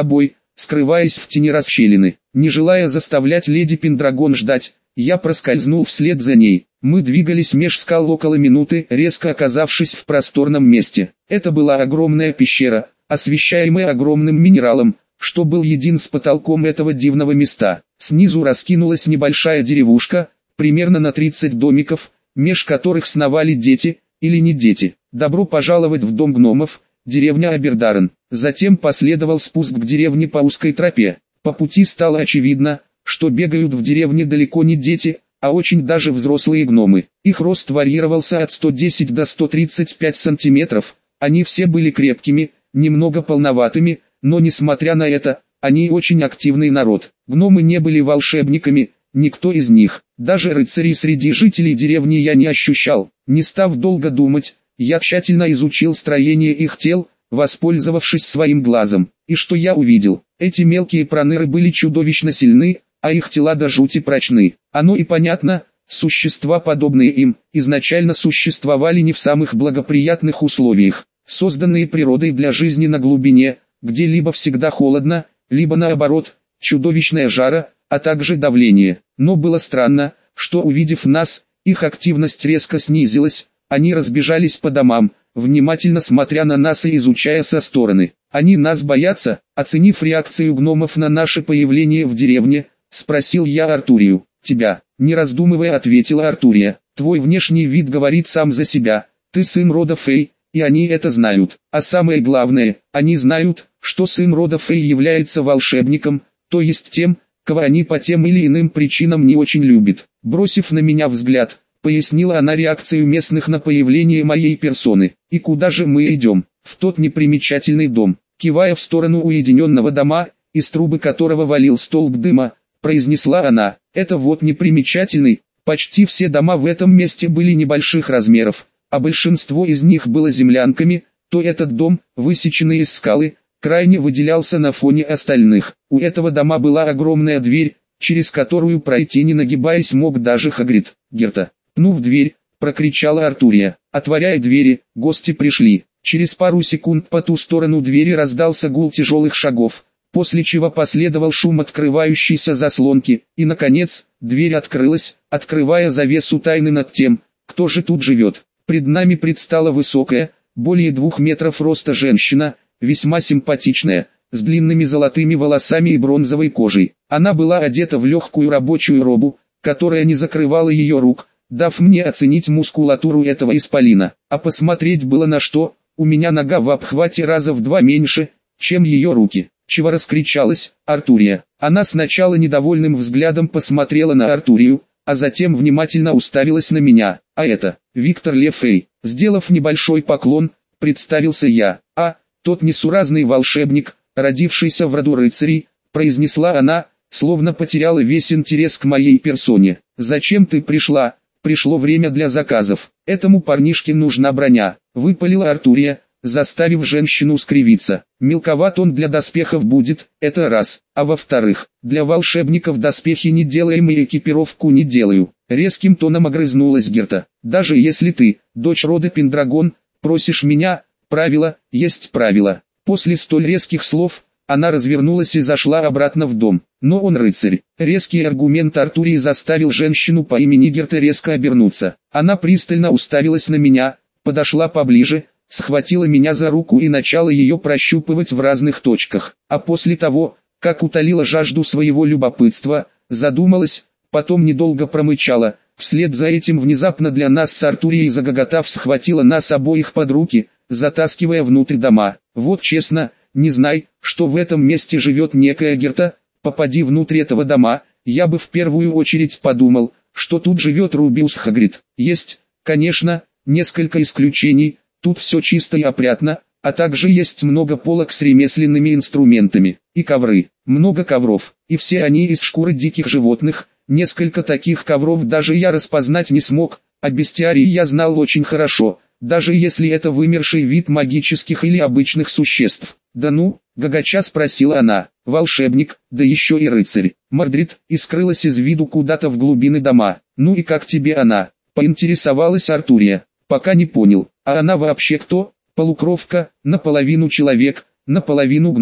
скрываясь в тени расщелины. Не желая заставлять леди Пендрагон ждать, я проскользнул вслед за ней. Мы двигались меж скал около минуты, резко оказавшись в просторном месте. Это была огромная пещера, освещаемая огромным минералом, что был един с потолком этого дивного места. Снизу раскинулась небольшая деревушка, примерно на 30 домиков, меж которых сновали дети, или не дети. Добро пожаловать в дом гномов, деревня Абердарен. Затем последовал спуск к деревне по узкой тропе. По пути стало очевидно, что бегают в деревне далеко не дети, а очень даже взрослые гномы. Их рост варьировался от 110 до 135 сантиметров, они все были крепкими, немного полноватыми, но несмотря на это, они очень активный народ. Гномы не были волшебниками, никто из них, даже рыцарей среди жителей деревни я не ощущал. Не став долго думать, я тщательно изучил строение их тел, воспользовавшись своим глазом. И что я увидел? Эти мелкие проныры были чудовищно сильны, а их тела до жути прочны. Оно и понятно, существа, подобные им, изначально существовали не в самых благоприятных условиях, созданные природой для жизни на глубине, где либо всегда холодно, либо наоборот, чудовищная жара, а также давление. Но было странно, что увидев нас, их активность резко снизилась, они разбежались по домам, внимательно смотря на нас и изучая со стороны. Они нас боятся. Оценив реакцию гномов на наше появление в деревне, спросил я Артурию. Тебя, не раздумывая, ответила Артурия. Твой внешний вид говорит сам за себя, ты сын рода Фей, и они это знают. А самое главное, они знают, что сын рода Фей является волшебником, то есть тем, кого они по тем или иным причинам не очень любят. Бросив на меня взгляд, пояснила она реакцию местных на появление моей персоны. И куда же мы идем? В тот непримечательный дом. Кивая в сторону уединенного дома, из трубы которого валил столб дыма, произнесла она. Это вот непримечательный. Почти все дома в этом месте были небольших размеров, а большинство из них было землянками, то этот дом, высеченный из скалы, крайне выделялся на фоне остальных. У этого дома была огромная дверь, через которую пройти не нагибаясь мог даже Хагрид. Герта, пнув дверь, прокричала Артурия. Отворяй двери, гости пришли. Через пару секунд по ту сторону двери раздался гул тяжелых шагов, после чего последовал шум открывающейся заслонки, и наконец, дверь открылась, открывая завесу тайны над тем, кто же тут живет. Пред нами предстала высокая, более 2 метров роста женщина, весьма симпатичная, с длинными золотыми волосами и бронзовой кожей. Она была одета в легкую рабочую робу, которая не закрывала ее рук, дав мне оценить мускулатуру этого исполина. А посмотреть было на что, у меня нога в обхвате раза в 2 меньше, чем ее руки. Чего раскричалась Артурия. Она сначала недовольным взглядом посмотрела на Артурию, а затем внимательно уставилась на меня. А это, Виктор Лефей. Сделав небольшой поклон, представился я. А, тот несуразный волшебник, родившийся в роду рыцарей, произнесла она, словно потеряла весь интерес к моей персоне. Зачем ты пришла? Пришло время для заказов. Этому парнишке нужна броня, выпалила Артурия, заставив женщину скривиться. Мелковат он для доспехов будет, это раз. А во-вторых, для волшебников доспехи не делаем и экипировку не делаю. Резким тоном огрызнулась Герта. Даже если ты, дочь рода Пендрагон, просишь меня, правило, есть правило. После столь резких слов, она развернулась и зашла обратно в дом. Но он рыцарь. Резкий аргумент Артурии заставил женщину по имени Герта резко обернуться. Она пристально уставилась на меня, подошла поближе, схватила меня за руку и начала ее прощупывать в разных точках. А после того, как утолила жажду своего любопытства, задумалась, потом недолго промычала. Вслед за этим внезапно для нас с Артурией загоготав схватила нас обоих под руки, затаскивая внутрь дома. Вот честно, не знай, что в этом месте живет некая Герта, попади внутрь этого дома, я бы в первую очередь подумал, что тут живет Рубиус Хагрид. Есть, конечно, несколько исключений, тут все чисто и опрятно, а также есть много полок с ремесленными инструментами, и ковры, много ковров, и все они из шкуры диких животных, несколько таких ковров даже я распознать не смог, а бестиарий я знал очень хорошо, даже если это вымерший вид магических или обычных существ. Да ну, гагача спросила она, волшебник, да еще и рыцарь. Мордрид, и скрылась из виду куда-то в глубины дома. Ну и как тебе она? Поинтересовалась Артурия. Пока не понял, а она вообще кто? Полукровка, наполовину человек, наполовину гном.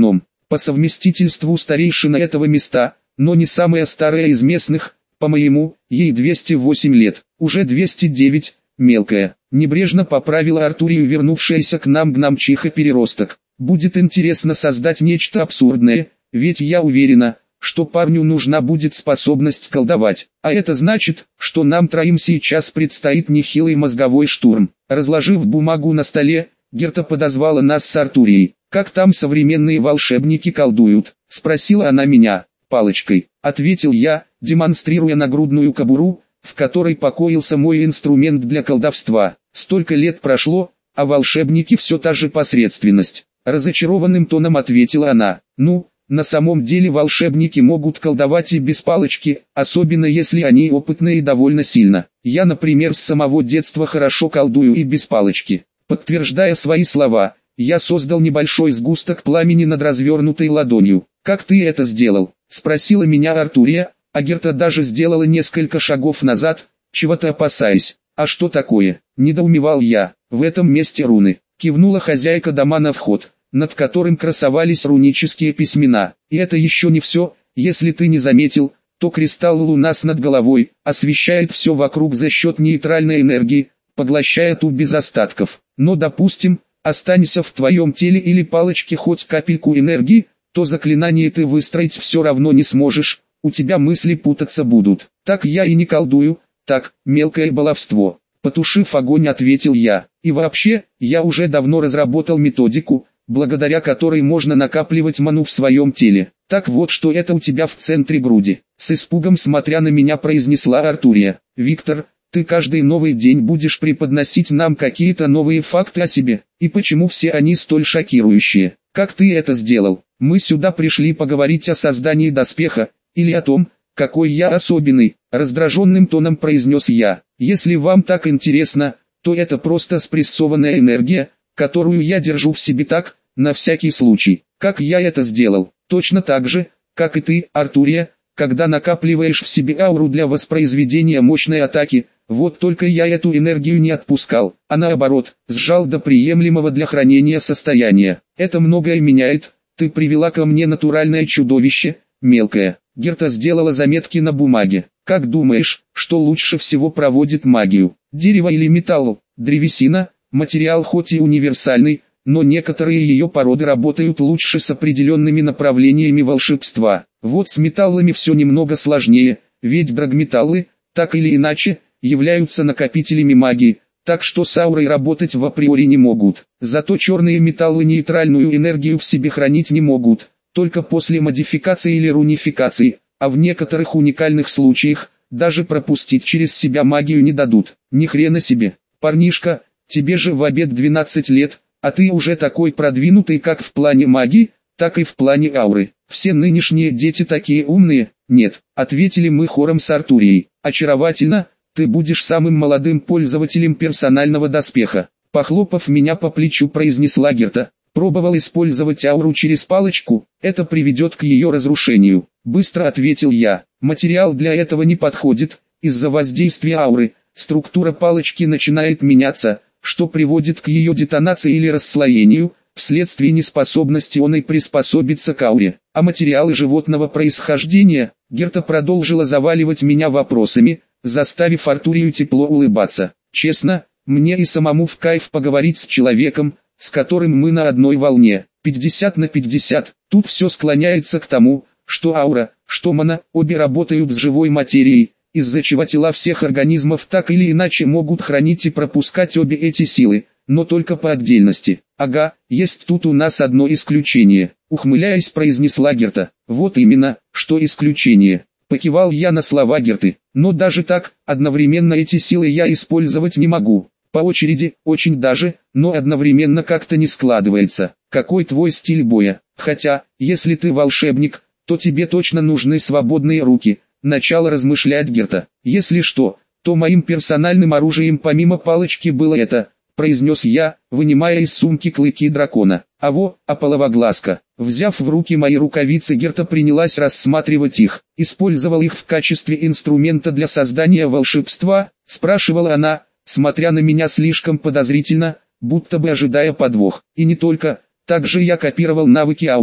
по совместительству старейшина этого места, но не самая старая из местных, по-моему, ей 208 лет, уже 209, мелкая. Небрежно поправила Артурию вернувшаяся к нам гномчиха-переросток. Будет интересно создать нечто абсурдное, ведь я уверена, что парню нужна будет способность колдовать. А это значит, что нам троим сейчас предстоит нехилый мозговой штурм. Разложив бумагу на столе, Герта подозвала нас с Артурией. «Как там современные волшебники колдуют?» – спросила она меня. «Палочкой», – ответил я, демонстрируя нагрудную кобуру, в которой покоился мой инструмент для колдовства. Столько лет прошло, а волшебники все та же посредственность. Разочарованным тоном ответила она. «Ну, на самом деле волшебники могут колдовать и без палочки, особенно если они опытные довольно сильно. Я, например, с самого детства хорошо колдую и без палочки». Подтверждая свои слова, я создал небольшой сгусток пламени над развернутой ладонью. «Как ты это сделал?» – спросила меня Артурия, а Герта даже сделала несколько шагов назад, чего-то опасаясь. «А что такое?» – недоумевал я. «В этом месте руны», – кивнула хозяйка дома на вход, над которым красовались рунические письмена. «И это еще не все, если ты не заметил, то кристалл у нас над головой освещает все вокруг за счет нейтральной энергии, поглощая ту без остатков. Но допустим, останься в твоем теле или палочке хоть капельку энергии, то заклинание ты выстроить все равно не сможешь, у тебя мысли путаться будут. Так я и не колдую, так, мелкое баловство». Потушив огонь, ответил я. «И вообще, я уже давно разработал методику, благодаря которой можно накапливать ману в своем теле. Так вот, что это у тебя в центре груди», — с испугом смотря на меня произнесла Артурия. «Виктор, ты каждый новый день будешь преподносить нам какие-то новые факты о себе, и почему все они столь шокирующие? Как ты это сделал? Мы сюда пришли поговорить о создании доспеха, или о том, какой я особенный», — раздраженным тоном произнес я. «Если вам так интересно, то это просто спрессованная энергия, которую я держу в себе так, на всякий случай. Как я это сделал? Точно так же, как и ты, Артурия, когда накапливаешь в себе ауру для воспроизведения мощной атаки. Вот только я эту энергию не отпускал, а наоборот, сжал до приемлемого для хранения состояния. Это многое меняет. Ты привела ко мне натуральное чудовище, мелкое». Герта сделала заметки на бумаге. «Как думаешь, что лучше всего проводит магию? Дерево или металл?» «Древесина, материал хоть и универсальный, но некоторые ее породы работают лучше с определенными направлениями волшебства. Вот с металлами все немного сложнее, ведь драгметаллы, так или иначе, являются накопителями магии, так что с аурой работать в априори не могут. Зато черные металлы нейтральную энергию в себе хранить не могут, только после модификации или рунификации, а в некоторых уникальных случаях, даже пропустить через себя магию не дадут. Ни хрена себе, парнишка, тебе же в обед 12 лет, а ты уже такой продвинутый как в плане магии, так и в плане ауры. Все нынешние дети такие умные?» «Нет», — ответили мы хором с Артурией. «Очаровательно, ты будешь самым молодым пользователем персонального доспеха», — похлопав меня по плечу, произнесла Герта. «Пробовал использовать ауру через палочку, это приведет к ее разрушению», — быстро ответил я. «Материал для этого не подходит, из-за воздействия ауры, структура палочки начинает меняться, что приводит к ее детонации или расслоению, вследствие неспособности оной приспособиться к ауре. А материалы животного происхождения». Герта продолжила заваливать меня вопросами, заставив Артурию тепло улыбаться. «Честно, мне и самому в кайф поговорить с человеком, с которым мы на одной волне. 50 на 50, тут все склоняется к тому, что аура, что мана, обе работают с живой материей, из-за чего тела всех организмов так или иначе могут хранить и пропускать обе эти силы, но только по отдельности. Ага, есть тут у нас одно исключение», — ухмыляясь, произнесла Герта. «Вот именно, что исключение». Покивал я на слова Герты. «Но даже так, одновременно эти силы я использовать не могу. По очереди, очень даже, но одновременно как-то не складывается. Какой твой стиль боя? Хотя, если ты волшебник, то тебе точно нужны свободные руки», — начала размышлять Герта. «Если что, то моим персональным оружием помимо палочки было это», — произнес я, вынимая из сумки клыки дракона. А половоглазка. Взяв в руки мои рукавицы, Герта принялась рассматривать их. «Использовал их в качестве инструмента для создания волшебства?» — спрашивала она, смотря на меня слишком подозрительно, будто бы ожидая подвох. «И не только, также я копировал навыки ауры»,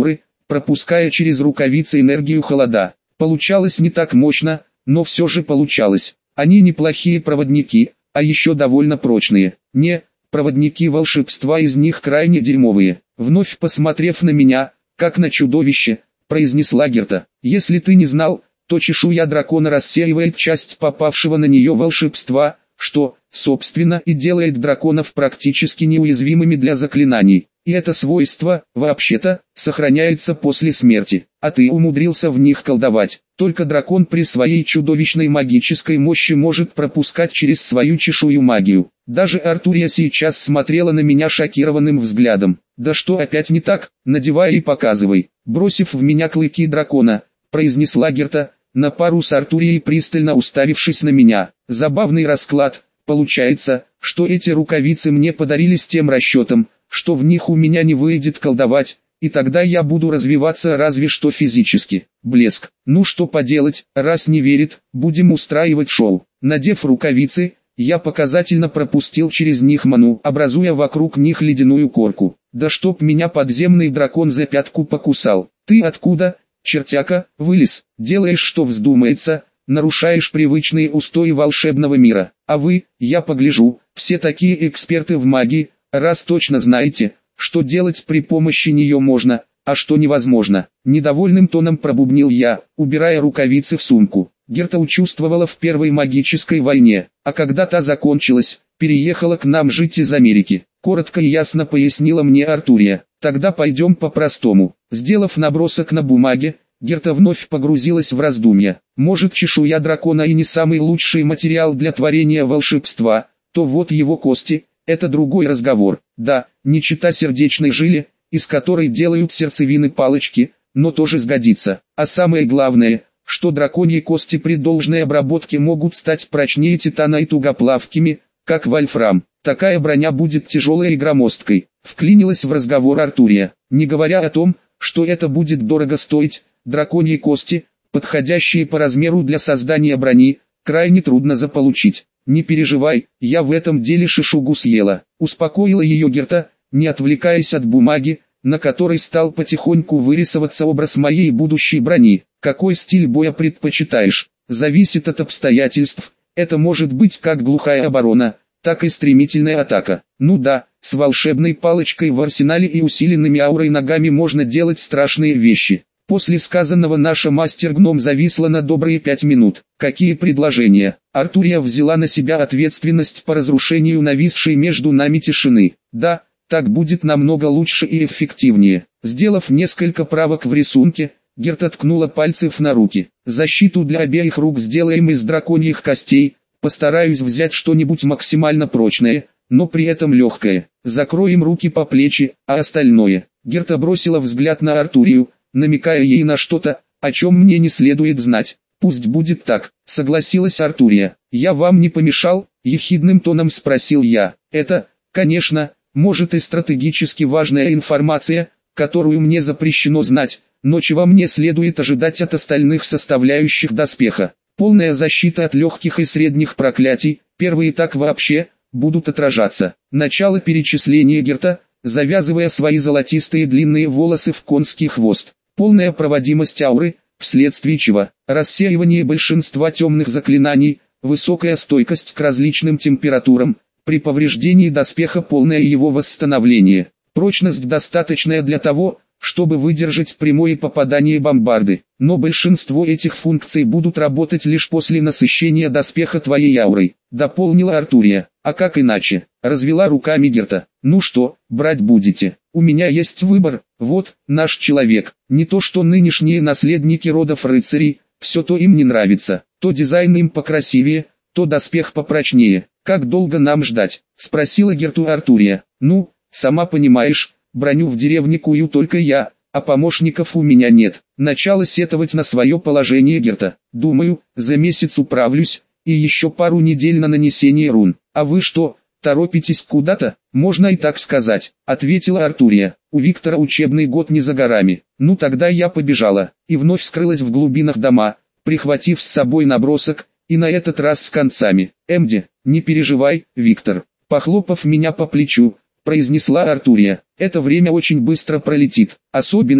пропуская через рукавицы энергию холода. Получалось не так мощно, но все же получалось. Они неплохие проводники, а еще довольно прочные. Не, проводники волшебства из них крайне дерьмовые. Вновь посмотрев на меня, как на чудовище, произнесла Герта. Если ты не знал, то чешуя дракона рассеивает часть попавшего на нее волшебства, что, собственно, и делает драконов практически неуязвимыми для заклинаний. И это свойство, вообще-то, сохраняется после смерти. А ты умудрился в них колдовать. Только дракон при своей чудовищной магической мощи может пропускать через свою чешую магию. Даже Артурия сейчас смотрела на меня шокированным взглядом. Да что опять не так? Надевай и показывай. Бросив в меня клыки дракона, произнесла Герта, на пару с Артурией пристально уставившись на меня. Забавный расклад. Получается, что эти рукавицы мне подарили с тем расчетом, что в них у меня не выйдет колдовать, и тогда я буду развиваться разве что физически. Блеск. Ну что поделать, раз не верит, будем устраивать шоу. Надев рукавицы, я показательно пропустил через них ману, образуя вокруг них ледяную корку. Да чтоб меня подземный дракон за пятку покусал. Ты откуда, чертяка, вылез? Делаешь что вздумается, нарушаешь привычные устои волшебного мира. А вы, я погляжу, все такие эксперты в магии, раз точно знаете, что делать при помощи нее можно, а что невозможно. Недовольным тоном пробубнил я, убирая рукавицы в сумку. Герта участвовала в первой магической войне, а когда та закончилась, переехала к нам жить из Америки. Коротко и ясно пояснила мне Артурия. Тогда пойдем по-простому. Сделав набросок на бумаге, Герта вновь погрузилась в раздумья. Может, чешуя дракона и не самый лучший материал для творения волшебства, то вот его кости – это другой разговор. Да, не чета сердечной жили, из которой делают сердцевины палочки, но тоже сгодится. А самое главное, что драконьи кости при должной обработке могут стать прочнее титана и тугоплавкими, как вольфрам. Такая броня будет тяжелой и громоздкой. Вклинилась в разговор Артурия. Не говоря о том, что это будет дорого стоить, драконьи кости, подходящие по размеру для создания брони, крайне трудно заполучить. Не переживай, я в этом деле шишугу съела. Успокоила ее Герта, не отвлекаясь от бумаги, на которой стал потихоньку вырисовываться образ моей будущей брони. Какой стиль боя предпочитаешь? Зависит от обстоятельств. Это может быть как глухая оборона, так и стремительная атака. Ну да, с волшебной палочкой в арсенале и усиленными аурой ногами можно делать страшные вещи. После сказанного наша мастер-гном зависла на добрые 5 минут. Какие предложения? Артурия взяла на себя ответственность по разрушению нависшей между нами тишины. Да, так будет намного лучше и эффективнее. Сделав несколько правок в рисунке, Герта ткнула пальцев на руки. Защиту для обеих рук сделаем из драконьих костей. Постараюсь взять что-нибудь максимально прочное, но при этом легкое. Закроем руки по плечи, а остальное. Герта бросила взгляд на Артурию, намекая ей на что-то, о чем мне не следует знать. Пусть будет так, согласилась Артурия. Я вам не помешал? Ехидным тоном спросил я. Это, конечно, может и стратегически важная информация, которую мне запрещено знать, но чего мне следует ожидать от остальных составляющих доспеха. Полная защита от легких и средних проклятий, первые так вообще, будут отражаться. Начало перечисления Герта, завязывая свои золотистые длинные волосы в конский хвост. Полная проводимость ауры, вследствие чего рассеивание большинства темных заклинаний, высокая стойкость к различным температурам, при повреждении доспеха полное его восстановление. Прочность достаточная для того, чтобы выдержать прямое попадание бомбарды. Но большинство этих функций будут работать лишь после насыщения доспеха твоей аурой, дополнила Артурия. А как иначе? Развела руками Герта. Ну что, брать будете? У меня есть выбор, вот, наш человек. Не то что нынешние наследники родов рыцарей, все то им не нравится. То дизайн им покрасивее, то доспех попрочнее. Как долго нам ждать? Спросила Герту Артурия. Ну, сама понимаешь, броню в деревне кую только я, а помощников у меня нет. Начала сетовать на свое положение Герта. Думаю, за месяц управлюсь, и еще пару недель на нанесение рун. А вы что, торопитесь куда-то? Можно и так сказать, ответила Артурия. У Виктора учебный год не за горами. Ну тогда я побежала, и вновь скрылась в глубинах дома, прихватив с собой набросок, и на этот раз с концами. Эмди, не переживай, Виктор. Похлопав меня по плечу, произнесла Артурия. Это время очень быстро пролетит, особенно,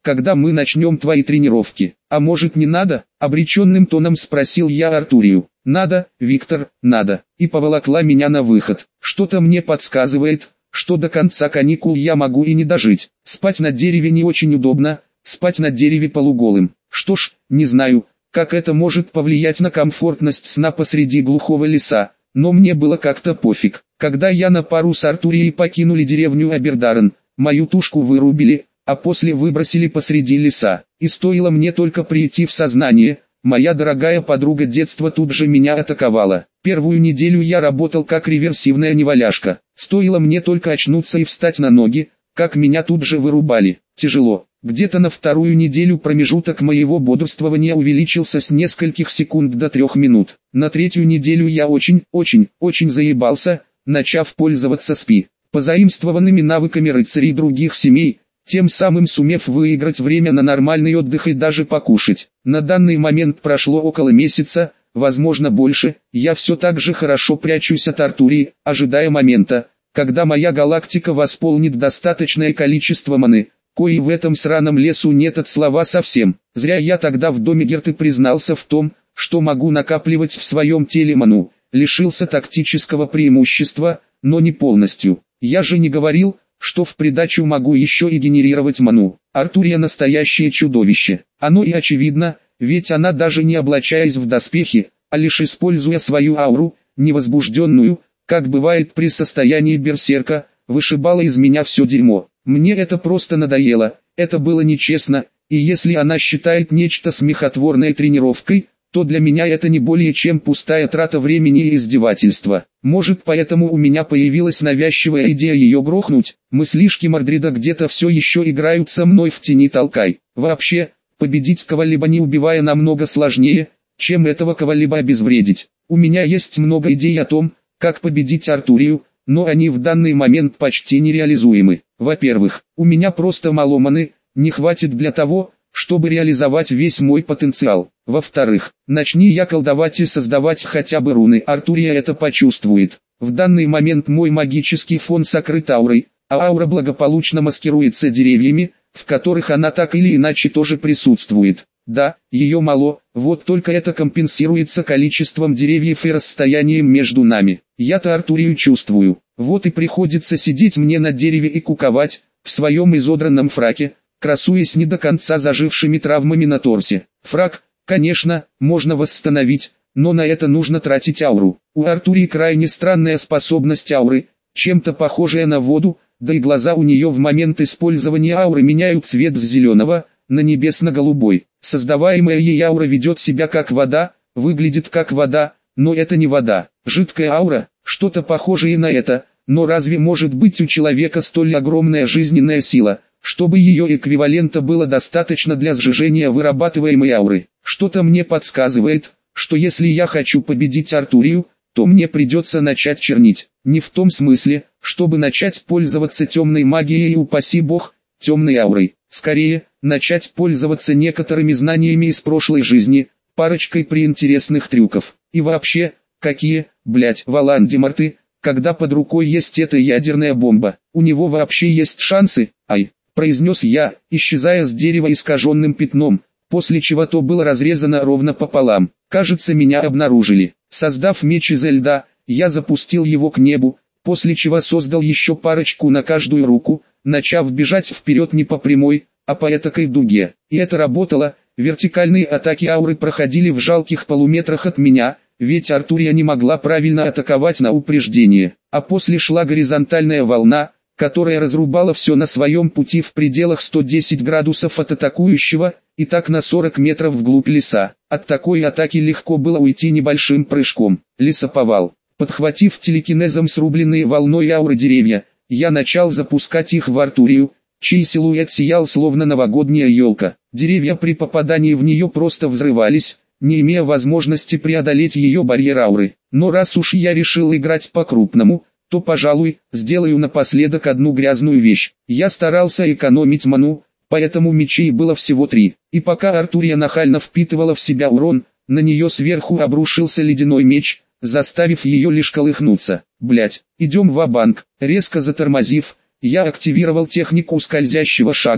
когда мы начнем твои тренировки. А может не надо? Обреченным тоном спросил я Артурию. Надо, Виктор, надо. И поволокла меня на выход. Что-то мне подсказывает, что до конца каникул я могу и не дожить. Спать на дереве не очень удобно, спать на дереве полуголым. Что ж, не знаю, как это может повлиять на комфортность сна посреди глухого леса, но мне было как-то пофиг. Когда я на пару с Артурией покинули деревню Абердарен, мою тушку вырубили, а после выбросили посреди леса. И стоило мне только прийти в сознание, моя дорогая подруга детства тут же меня атаковала. Первую неделю я работал как реверсивная неваляшка. Стоило мне только очнуться и встать на ноги, как меня тут же вырубали. Тяжело. Где-то на вторую неделю промежуток моего бодрствования увеличился с нескольких секунд до 3 минут. На третью неделю я очень заебался, начав пользоваться СПИ, позаимствованными навыками рыцарей других семей, тем самым сумев выиграть время на нормальный отдых и даже покушать. На данный момент прошло около месяца, возможно больше, я все так же хорошо прячусь от Артурии, ожидая момента, когда моя галактика восполнит достаточное количество маны, кои в этом сраном лесу нет от слова совсем. Зря я тогда в доме Герты признался в том, что могу накапливать в своем теле ману, лишился тактического преимущества, но не полностью. Я же не говорил, что в придачу могу еще и генерировать ману. Артурия настоящее чудовище. Оно и очевидно, ведь она даже не облачаясь в доспехи, а лишь используя свою ауру, невозбужденную, как бывает при состоянии берсерка, вышибала из меня все дерьмо. Мне это просто надоело, это было нечестно, и если она считает нечто смехотворной тренировкой, то для меня это не более чем пустая трата времени и издевательства. Может, поэтому у меня появилась навязчивая идея ее грохнуть. Мыслишки Мордрида где-то все еще играют со мной в тени толкай. Вообще, победить кого-либо не убивая намного сложнее, чем этого кого-либо обезвредить. У меня есть много идей о том, как победить Артурию, но они в данный момент почти нереализуемы. Во-первых, у меня просто мало маны, не хватит для того, чтобы реализовать весь мой потенциал. Во-вторых, начни я колдовать и создавать хотя бы руны, Артурия это почувствует. В данный момент мой магический фон сокрыт аурой, а аура благополучно маскируется деревьями, в которых она так или иначе тоже присутствует. Да, ее мало, вот только это компенсируется количеством деревьев и расстоянием между нами. Я-то Артурию чувствую, вот и приходится сидеть мне на дереве и куковать, в своем изодранном фраке, красуясь не до конца зажившими травмами на торсе. Фрак, конечно, можно восстановить, но на это нужно тратить ауру. У Артурии крайне странная способность ауры, чем-то похожая на воду, да и глаза у нее в момент использования ауры меняют цвет с зеленого на небесно-голубой. Создаваемая ей аура ведет себя как вода, выглядит как вода, но это не вода. Жидкая аура, что-то похожее на это, но разве может быть у человека столь огромная жизненная сила, чтобы ее эквивалента было достаточно для сжижения вырабатываемой ауры? Что-то мне подсказывает, что если я хочу победить Артурию, то мне придется начать чернить. Не в том смысле, чтобы начать пользоваться темной магией и упаси бог, темной аурой. Скорее, начать пользоваться некоторыми знаниями из прошлой жизни, парочкой приинтересных трюков. И вообще, какие, Волан-де-Морты, когда под рукой есть эта ядерная бомба? У него вообще есть шансы? Ай, произнес я, исчезая с дерева искаженным пятном, после чего то было разрезано ровно пополам. Кажется, меня обнаружили. Создав меч из льда, я запустил его к небу, после чего создал еще парочку на каждую руку, начав бежать вперед не по прямой, а по этакой дуге. И это работало, вертикальные атаки ауры проходили в жалких полуметрах от меня, ведь Артурия не могла правильно атаковать на упреждение. А после шла горизонтальная волна, которая разрубала все на своем пути в пределах 110 градусов от атакующего, и так на 40 метров вглубь леса. От такой атаки легко было уйти небольшим прыжком. Лесоповал. Подхватив телекинезом срубленные волной ауры деревья, я начал запускать их в Артурию, чей силуэт сиял словно новогодняя елка. Деревья при попадании в нее просто взрывались, не имея возможности преодолеть ее барьер ауры. Но раз уж я решил играть по-крупному, то, пожалуй, сделаю напоследок одну грязную вещь. Я старался экономить ману, поэтому мечей было всего 3. И пока Артурия нахально впитывала в себя урон, на нее сверху обрушился ледяной меч, заставив ее лишь колыхнуться. Идем ва-банк. Резко затормозив, я активировал технику скользящего шага,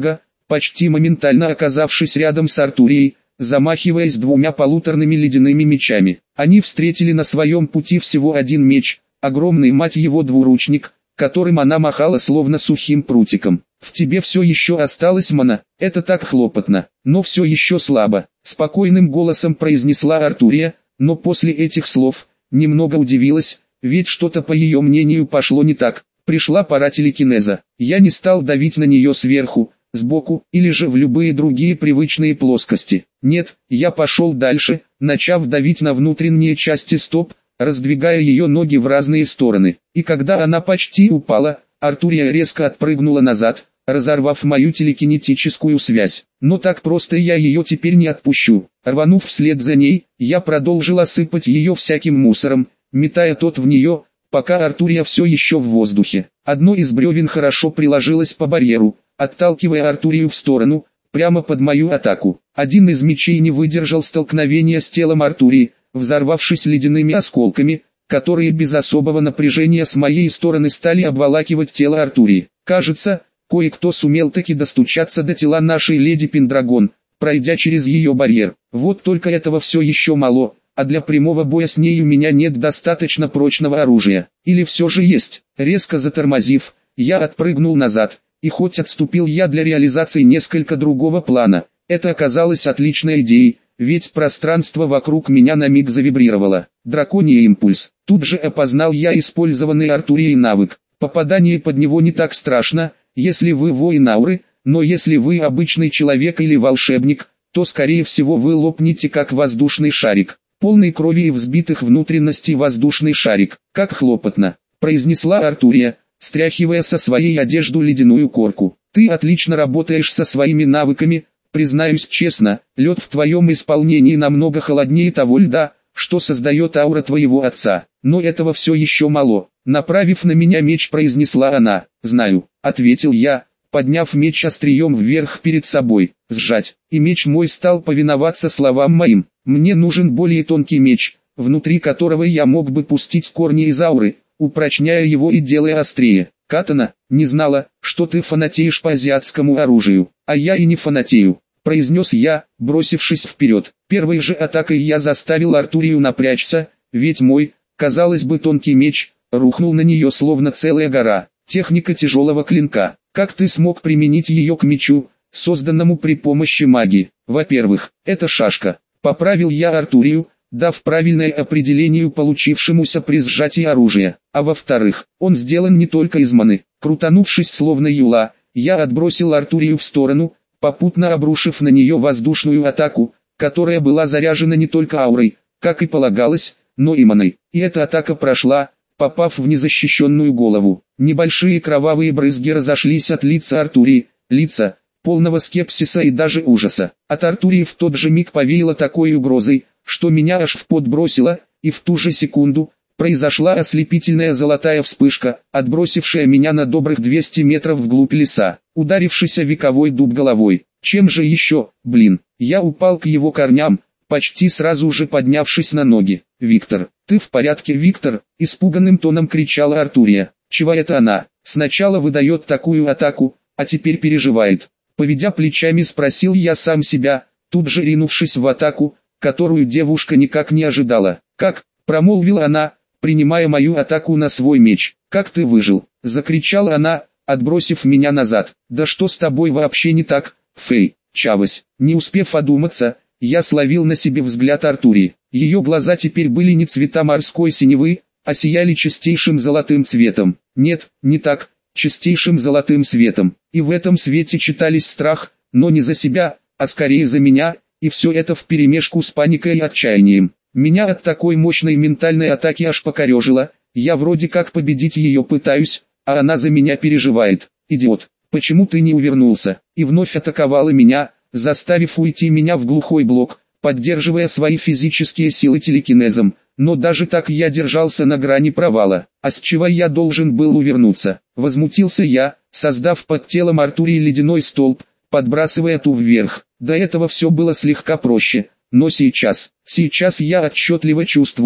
почти моментально оказавшись рядом с Артурией, замахиваясь двумя полуторными ледяными мечами. Они встретили на своем пути всего один меч, огромный мать его двуручник, которым она махала словно сухим прутиком. «В тебе все еще осталось мана, это так хлопотно, но все еще слабо», спокойным голосом произнесла Артурия, но после этих слов, немного удивилась, ведь что-то по ее мнению пошло не так. Пришла пора телекинеза. Я не стал давить на нее сверху, сбоку, или же в любые другие привычные плоскости. Нет, я пошел дальше, начав давить на внутренние части стоп, раздвигая ее ноги в разные стороны. И когда она почти упала, Артурия резко отпрыгнула назад, разорвав мою телекинетическую связь. Но так просто я ее теперь не отпущу. Рванув вслед за ней, я продолжил осыпать ее всяким мусором, метая тот в нее, пока Артурия все еще в воздухе. Одно из бревен хорошо приложилось по барьеру, отталкивая Артурию в сторону, прямо под мою атаку. Один из мечей не выдержал столкновения с телом Артурии, взорвавшись ледяными осколками, которые без особого напряжения с моей стороны стали обволакивать тело Артурии. Кажется, кое-кто сумел таки достучаться до тела нашей леди Пендрагон, пройдя через ее барьер. Вот только этого все еще мало, а для прямого боя с ней у меня нет достаточно прочного оружия. Или все же есть. Резко затормозив, я отпрыгнул назад, и хоть отступил я для реализации несколько другого плана, это оказалось отличной идеей, ведь пространство вокруг меня на миг завибрировало. Драконий импульс. Тут же опознал я использованный Артурией навык. Попадание под него не так страшно, если вы воин ауры, но если вы обычный человек или волшебник, то скорее всего вы лопнете как воздушный шарик. Полный крови и взбитых внутренностей воздушный шарик. Как хлопотно, произнесла Артурия, стряхивая со своей одежды ледяную корку. Ты отлично работаешь со своими навыками, признаюсь честно, лед в твоем исполнении намного холоднее того льда, что создает аура твоего отца. Но этого все еще мало. Направив на меня меч, произнесла она. Знаю, ответил я, подняв меч острием вверх перед собой. Сжать. И меч мой стал повиноваться словам моим. Мне нужен более тонкий меч, внутри которого я мог бы пустить корни из ауры, упрочняя его и делая острее. Катана, не знала, что ты фанатеешь по азиатскому оружию, а я и не фанатею, произнес я, бросившись вперед. Первой же атакой я заставил Артурию напрячься, ведь мой, казалось бы, тонкий меч, рухнул на нее словно целая гора. Техника тяжелого клинка. Как ты смог применить ее к мечу, созданному при помощи магии? Во-первых, это шашка. Поправил я Артурию, дав правильное определение получившемуся при сжатии оружия. А во-вторых, он сделан не только из маны. Крутанувшись словно юла, я отбросил Артурию в сторону, попутно обрушив на нее воздушную атаку, которая была заряжена не только аурой, как и полагалось, но и маной. И эта атака прошла, попав в незащищенную голову. Небольшие кровавые брызги разошлись от лица Артурии, лица, полного скепсиса и даже ужаса. От Артурии в тот же миг повеяло такой угрозой, что меня аж в пот бросило, и в ту же секунду произошла ослепительная золотая вспышка, отбросившая меня на добрых 200 метров вглубь леса, ударившийся вековой дуб головой. Чем же еще, блин, я упал к его корням, почти сразу же поднявшись на ноги. «Виктор, ты в порядке, Виктор?» – испуганным тоном кричала Артурия. Чего это она? Сначала выдает такую атаку, а теперь переживает. Поведя плечами, спросил я сам себя, тут же ринувшись в атаку, которую девушка никак не ожидала. «Как?» – промолвила она, принимая мою атаку на свой меч. «Как ты выжил?» – закричала она, отбросив меня назад. «Да что с тобой вообще не так, Фэй, Чавось?» Не успев одуматься, я словил на себе взгляд Артурии. Ее глаза теперь были не цвета морской синевы, а сияли чистейшим золотым цветом. Нет, не так, чистейшим золотым светом. И в этом свете читались страх, но не за себя, а скорее за меня, и все это вперемешку с паникой и отчаянием. Меня от такой мощной ментальной атаки аж покорежило, я вроде как победить ее пытаюсь, а она за меня переживает. «Идиот, почему ты не увернулся?» И вновь атаковала меня, заставив уйти меня в глухой блок, поддерживая свои физические силы телекинезом. Но даже так я держался на грани провала. А с чего я должен был увернуться? Возмутился я, создав под телом Артурии ледяной столб, подбрасывая ту вверх. До этого все было слегка проще, но сейчас я отчетливо чувствую,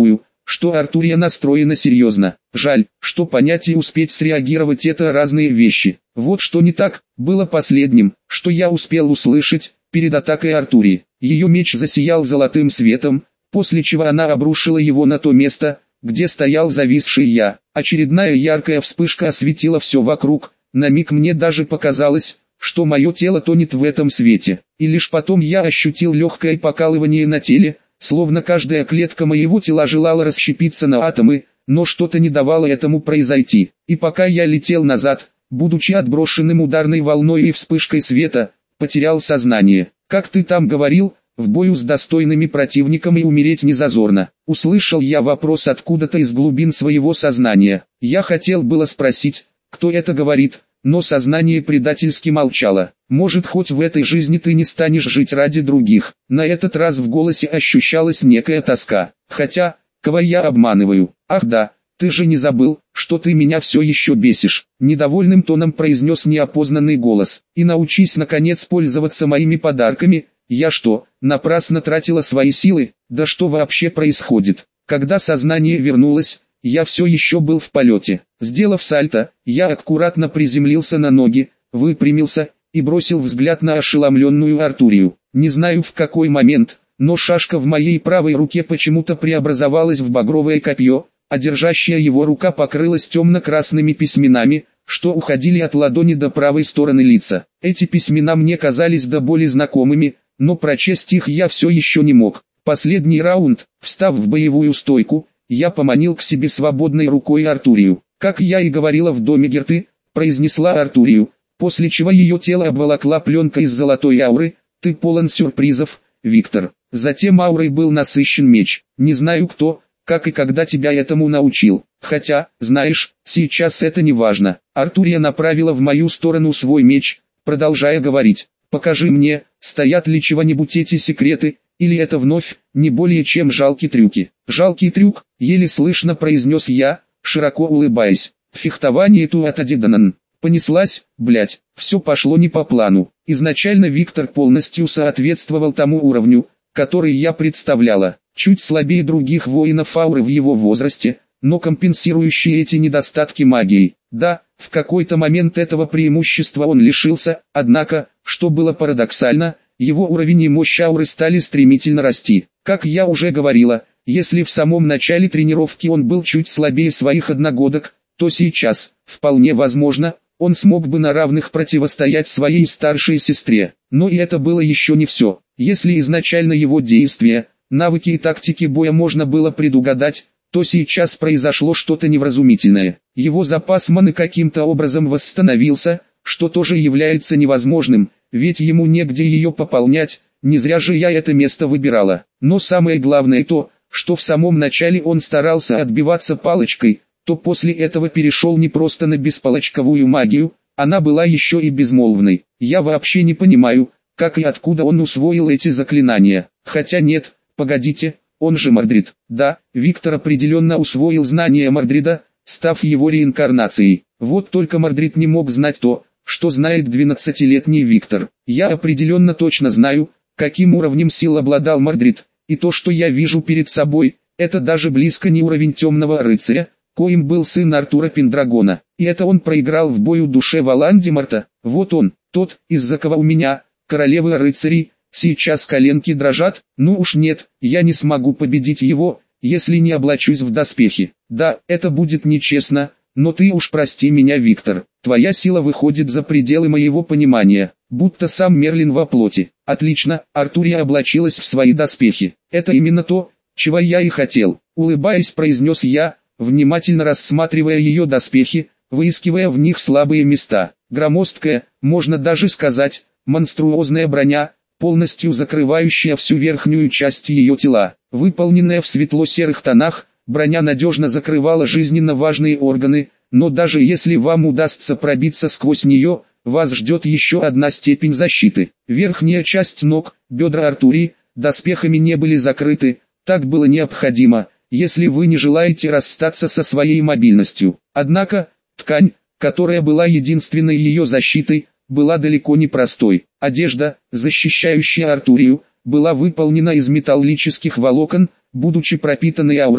что Артурия настроена серьезно. Жаль, что понять и успеть среагировать — это разные вещи. Вот что не так, было последним, что я успел услышать, перед атакой Артурии. Ее меч засиял золотым светом, после чего она обрушила его на то место, где стоял зависший я. Очередная яркая вспышка осветила все вокруг, на миг мне даже показалось, что мое тело тонет в этом свете. И лишь потом я ощутил легкое покалывание на теле, словно каждая клетка моего тела желала расщепиться на атомы, но что-то не давало этому произойти. И пока я летел назад, будучи отброшенным ударной волной и вспышкой света, потерял сознание. «Как ты там говорил, в бою с достойными противниками умереть не зазорно». Услышал я вопрос откуда-то из глубин своего сознания. Я хотел было спросить, кто это говорит, но сознание предательски молчало. «Может, хоть в этой жизни ты не станешь жить ради других». На этот раз в голосе ощущалась некая тоска. Хотя, кого я обманываю? Ах да, ты же не забыл, что ты меня все еще бесишь. Недовольным тоном произнес неопознанный голос. И научись наконец пользоваться моими подарками. Я что, напрасно тратила свои силы? Да что вообще происходит? Когда сознание вернулось, я все еще был в полете. Сделав сальто, я аккуратно приземлился на ноги, выпрямился и бросил взгляд на ошеломленную Артурию. Не знаю в какой момент, но шашка в моей правой руке почему-то преобразовалась в багровое копье, а держащая его рука покрылась темно-красными письменами, что уходили от ладони до правой стороны лица. Эти письмена мне казались до боли знакомыми, но прочесть их я все еще не мог. Последний раунд, встав в боевую стойку, я поманил к себе свободной рукой Артурию. «Как я и говорила в доме Герты», — произнесла Артурию, после чего ее тело обволокла пленка из золотой ауры. «Ты полон сюрпризов, Виктор». Затем аурой был насыщен меч. «Не знаю кто, как и когда тебя этому научил. Хотя, знаешь, сейчас это не важно». Артурия направила в мою сторону свой меч, продолжая говорить: «Покажи мне, стоят ли чего-нибудь эти секреты, или это вновь, не более чем жалкие трюки». «Жалкий трюк», — еле слышно произнес я, широко улыбаясь. «Фехтование туатадиданан». Понеслась, блять, все пошло не по плану. Изначально Виктор полностью соответствовал тому уровню, который я представляла. Чуть слабее других воинов ауры в его возрасте, но компенсирующие эти недостатки магией. Да, в какой-то момент этого преимущества он лишился, однако, что было парадоксально, его уровень и мощь ауры стали стремительно расти. Как я уже говорила, если в самом начале тренировки он был чуть слабее своих одногодок, то сейчас, вполне возможно, он смог бы на равных противостоять своей старшей сестре. Но и это было еще не все. Если изначально его действия, навыки и тактики боя можно было предугадать, то сейчас произошло что-то невразумительное. Его запас маны каким-то образом восстановился, что тоже является невозможным, ведь ему негде ее пополнять, не зря же я это место выбирала. Но самое главное то, что в самом начале он старался отбиваться палочкой, то после этого перешел не просто на беспалочковую магию, она была еще и безмолвной. Я вообще не понимаю, как и откуда он усвоил эти заклинания. Хотя нет, погодите, он же Мордрид. Да, Виктор определенно усвоил знания Мордрида, став его реинкарнацией. Вот только Мордрид не мог знать то, что знает 12-летний Виктор. Я определенно точно знаю, каким уровнем сил обладал Мордрид, и то, что я вижу перед собой, это даже близко не уровень темного рыцаря, коим был сын Артура Пендрагона. И это он проиграл в бою душе Волан-де-Морта. Вот он, тот, из-за кого у меня, королевы рыцарей, сейчас коленки дрожат. Ну уж нет, я не смогу победить его, если не облачусь в доспехи. Да, это будет нечестно, но ты уж прости меня, Виктор. Твоя сила выходит за пределы моего понимания, будто сам Мерлин во плоти. Отлично, Артурия облачилась в свои доспехи. Это именно то, чего я и хотел. Улыбаясь, произнес я, внимательно рассматривая ее доспехи, выискивая в них слабые места. Громоздкая, можно даже сказать, монструозная броня, полностью закрывающая всю верхнюю часть ее тела. Выполненная в светло-серых тонах, броня надежно закрывала жизненно важные органы, но даже если вам удастся пробиться сквозь нее, вас ждет еще одна степень защиты. Верхняя часть ног, бедра Артурии, доспехами не были закрыты, так было необходимо, если вы не желаете расстаться со своей мобильностью. Однако, ткань, которая была единственной ее защитой, была далеко не простой. Одежда, защищающая Артурию, была выполнена из металлических волокон, будучи пропитанной аурой,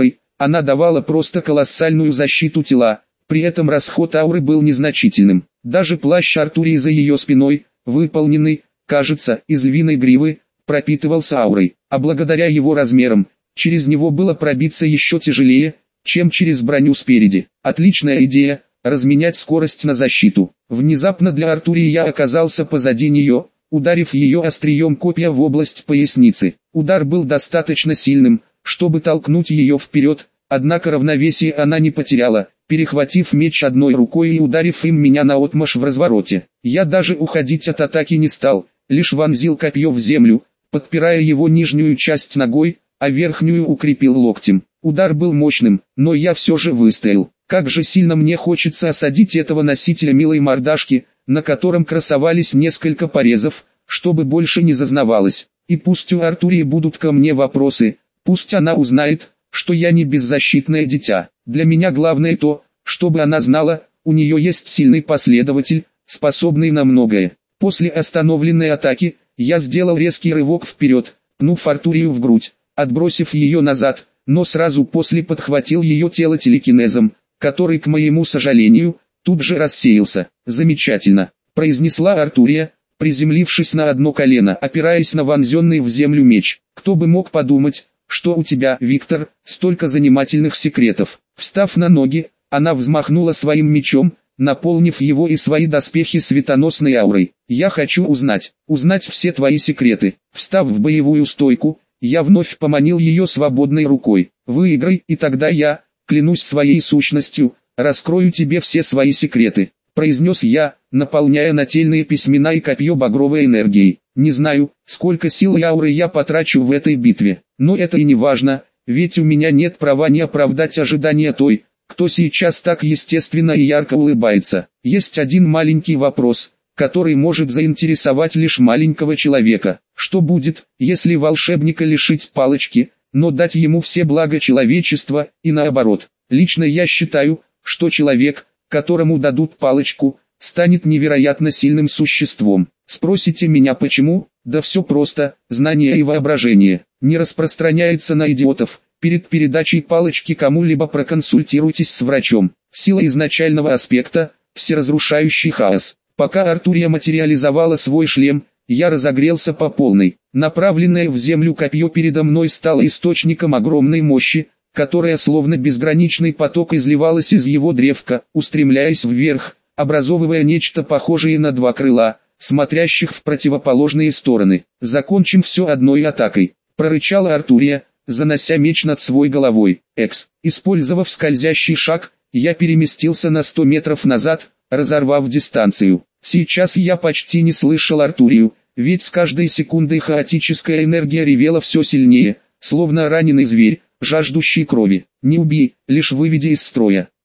Она давала просто колоссальную защиту тела, при этом расход ауры был незначительным. Даже плащ Артурии за ее спиной, выполненный, кажется, из львиной гривы, пропитывался аурой, а благодаря его размерам, через него было пробиться еще тяжелее, чем через броню спереди. Отличная идея – разменять скорость на защиту. Внезапно для Артурии я оказался позади нее, ударив ее острием копья в область поясницы. Удар был достаточно сильным, чтобы толкнуть ее вперед, однако равновесие она не потеряла, перехватив меч одной рукой и ударив им меня наотмашь в развороте. Я даже уходить от атаки не стал, лишь вонзил копье в землю, подпирая его нижнюю часть ногой, а верхнюю укрепил локтем. Удар был мощным, но я все же выстоял. Как же сильно мне хочется осадить этого носителя милой мордашки, на котором красовались несколько порезов, чтобы больше не зазнавалось. И пусть у Артурии будут ко мне вопросы, пусть она узнает, что я не беззащитное дитя. Для меня главное то, чтобы она знала, у нее есть сильный последователь, способный на многое. После остановленной атаки, я сделал резкий рывок вперед, пнув Артурию в грудь, отбросив ее назад, но сразу после подхватил ее тело телекинезом, который, к моему сожалению, тут же рассеялся. «Замечательно», — произнесла Артурия, приземлившись на одно колено, опираясь на вонзенный в землю меч. «Кто бы мог подумать, что у тебя, Виктор, столько занимательных секретов». Встав на ноги, она взмахнула своим мечом, наполнив его и свои доспехи светоносной аурой. «Я хочу узнать все твои секреты». Встав в боевую стойку, я вновь поманил ее свободной рукой. «Выиграй, и тогда я, клянусь своей сущностью, раскрою тебе все свои секреты», произнес я, наполняя нательные письмена и копье багровой энергией. Не знаю, сколько сил и ауры я потрачу в этой битве, но это и не важно, ведь у меня нет права не оправдать ожидания той, кто сейчас так естественно и ярко улыбается. Есть один маленький вопрос, который может заинтересовать лишь маленького человека. Что будет, если волшебника лишить палочки, но дать ему все блага человечества, и наоборот? Лично я считаю, что человек, которому дадут палочку, станет невероятно сильным существом. Спросите меня почему? Да все просто, знание и воображение. Не распространяется на идиотов. Перед передачей палочки кому-либо проконсультируйтесь с врачом. Сила изначального аспекта – всеразрушающий хаос. Пока Артурия материализовала свой шлем, я разогрелся по полной. Направленное в землю копье передо мной стало источником огромной мощи, которая словно безграничный поток изливалась из его древка, устремляясь вверх, образовывая нечто похожее на два крыла, смотрящих в противоположные стороны. «Закончим все одной атакой», – прорычала Артурия, занося меч над своей головой. Использовав скользящий шаг, я переместился на 100 метров назад, разорвав дистанцию. Сейчас я почти не слышал Артурию, ведь с каждой секундой хаотическая энергия ревела все сильнее, словно раненый зверь, жаждущий крови. «Не убей, лишь выведи из строя».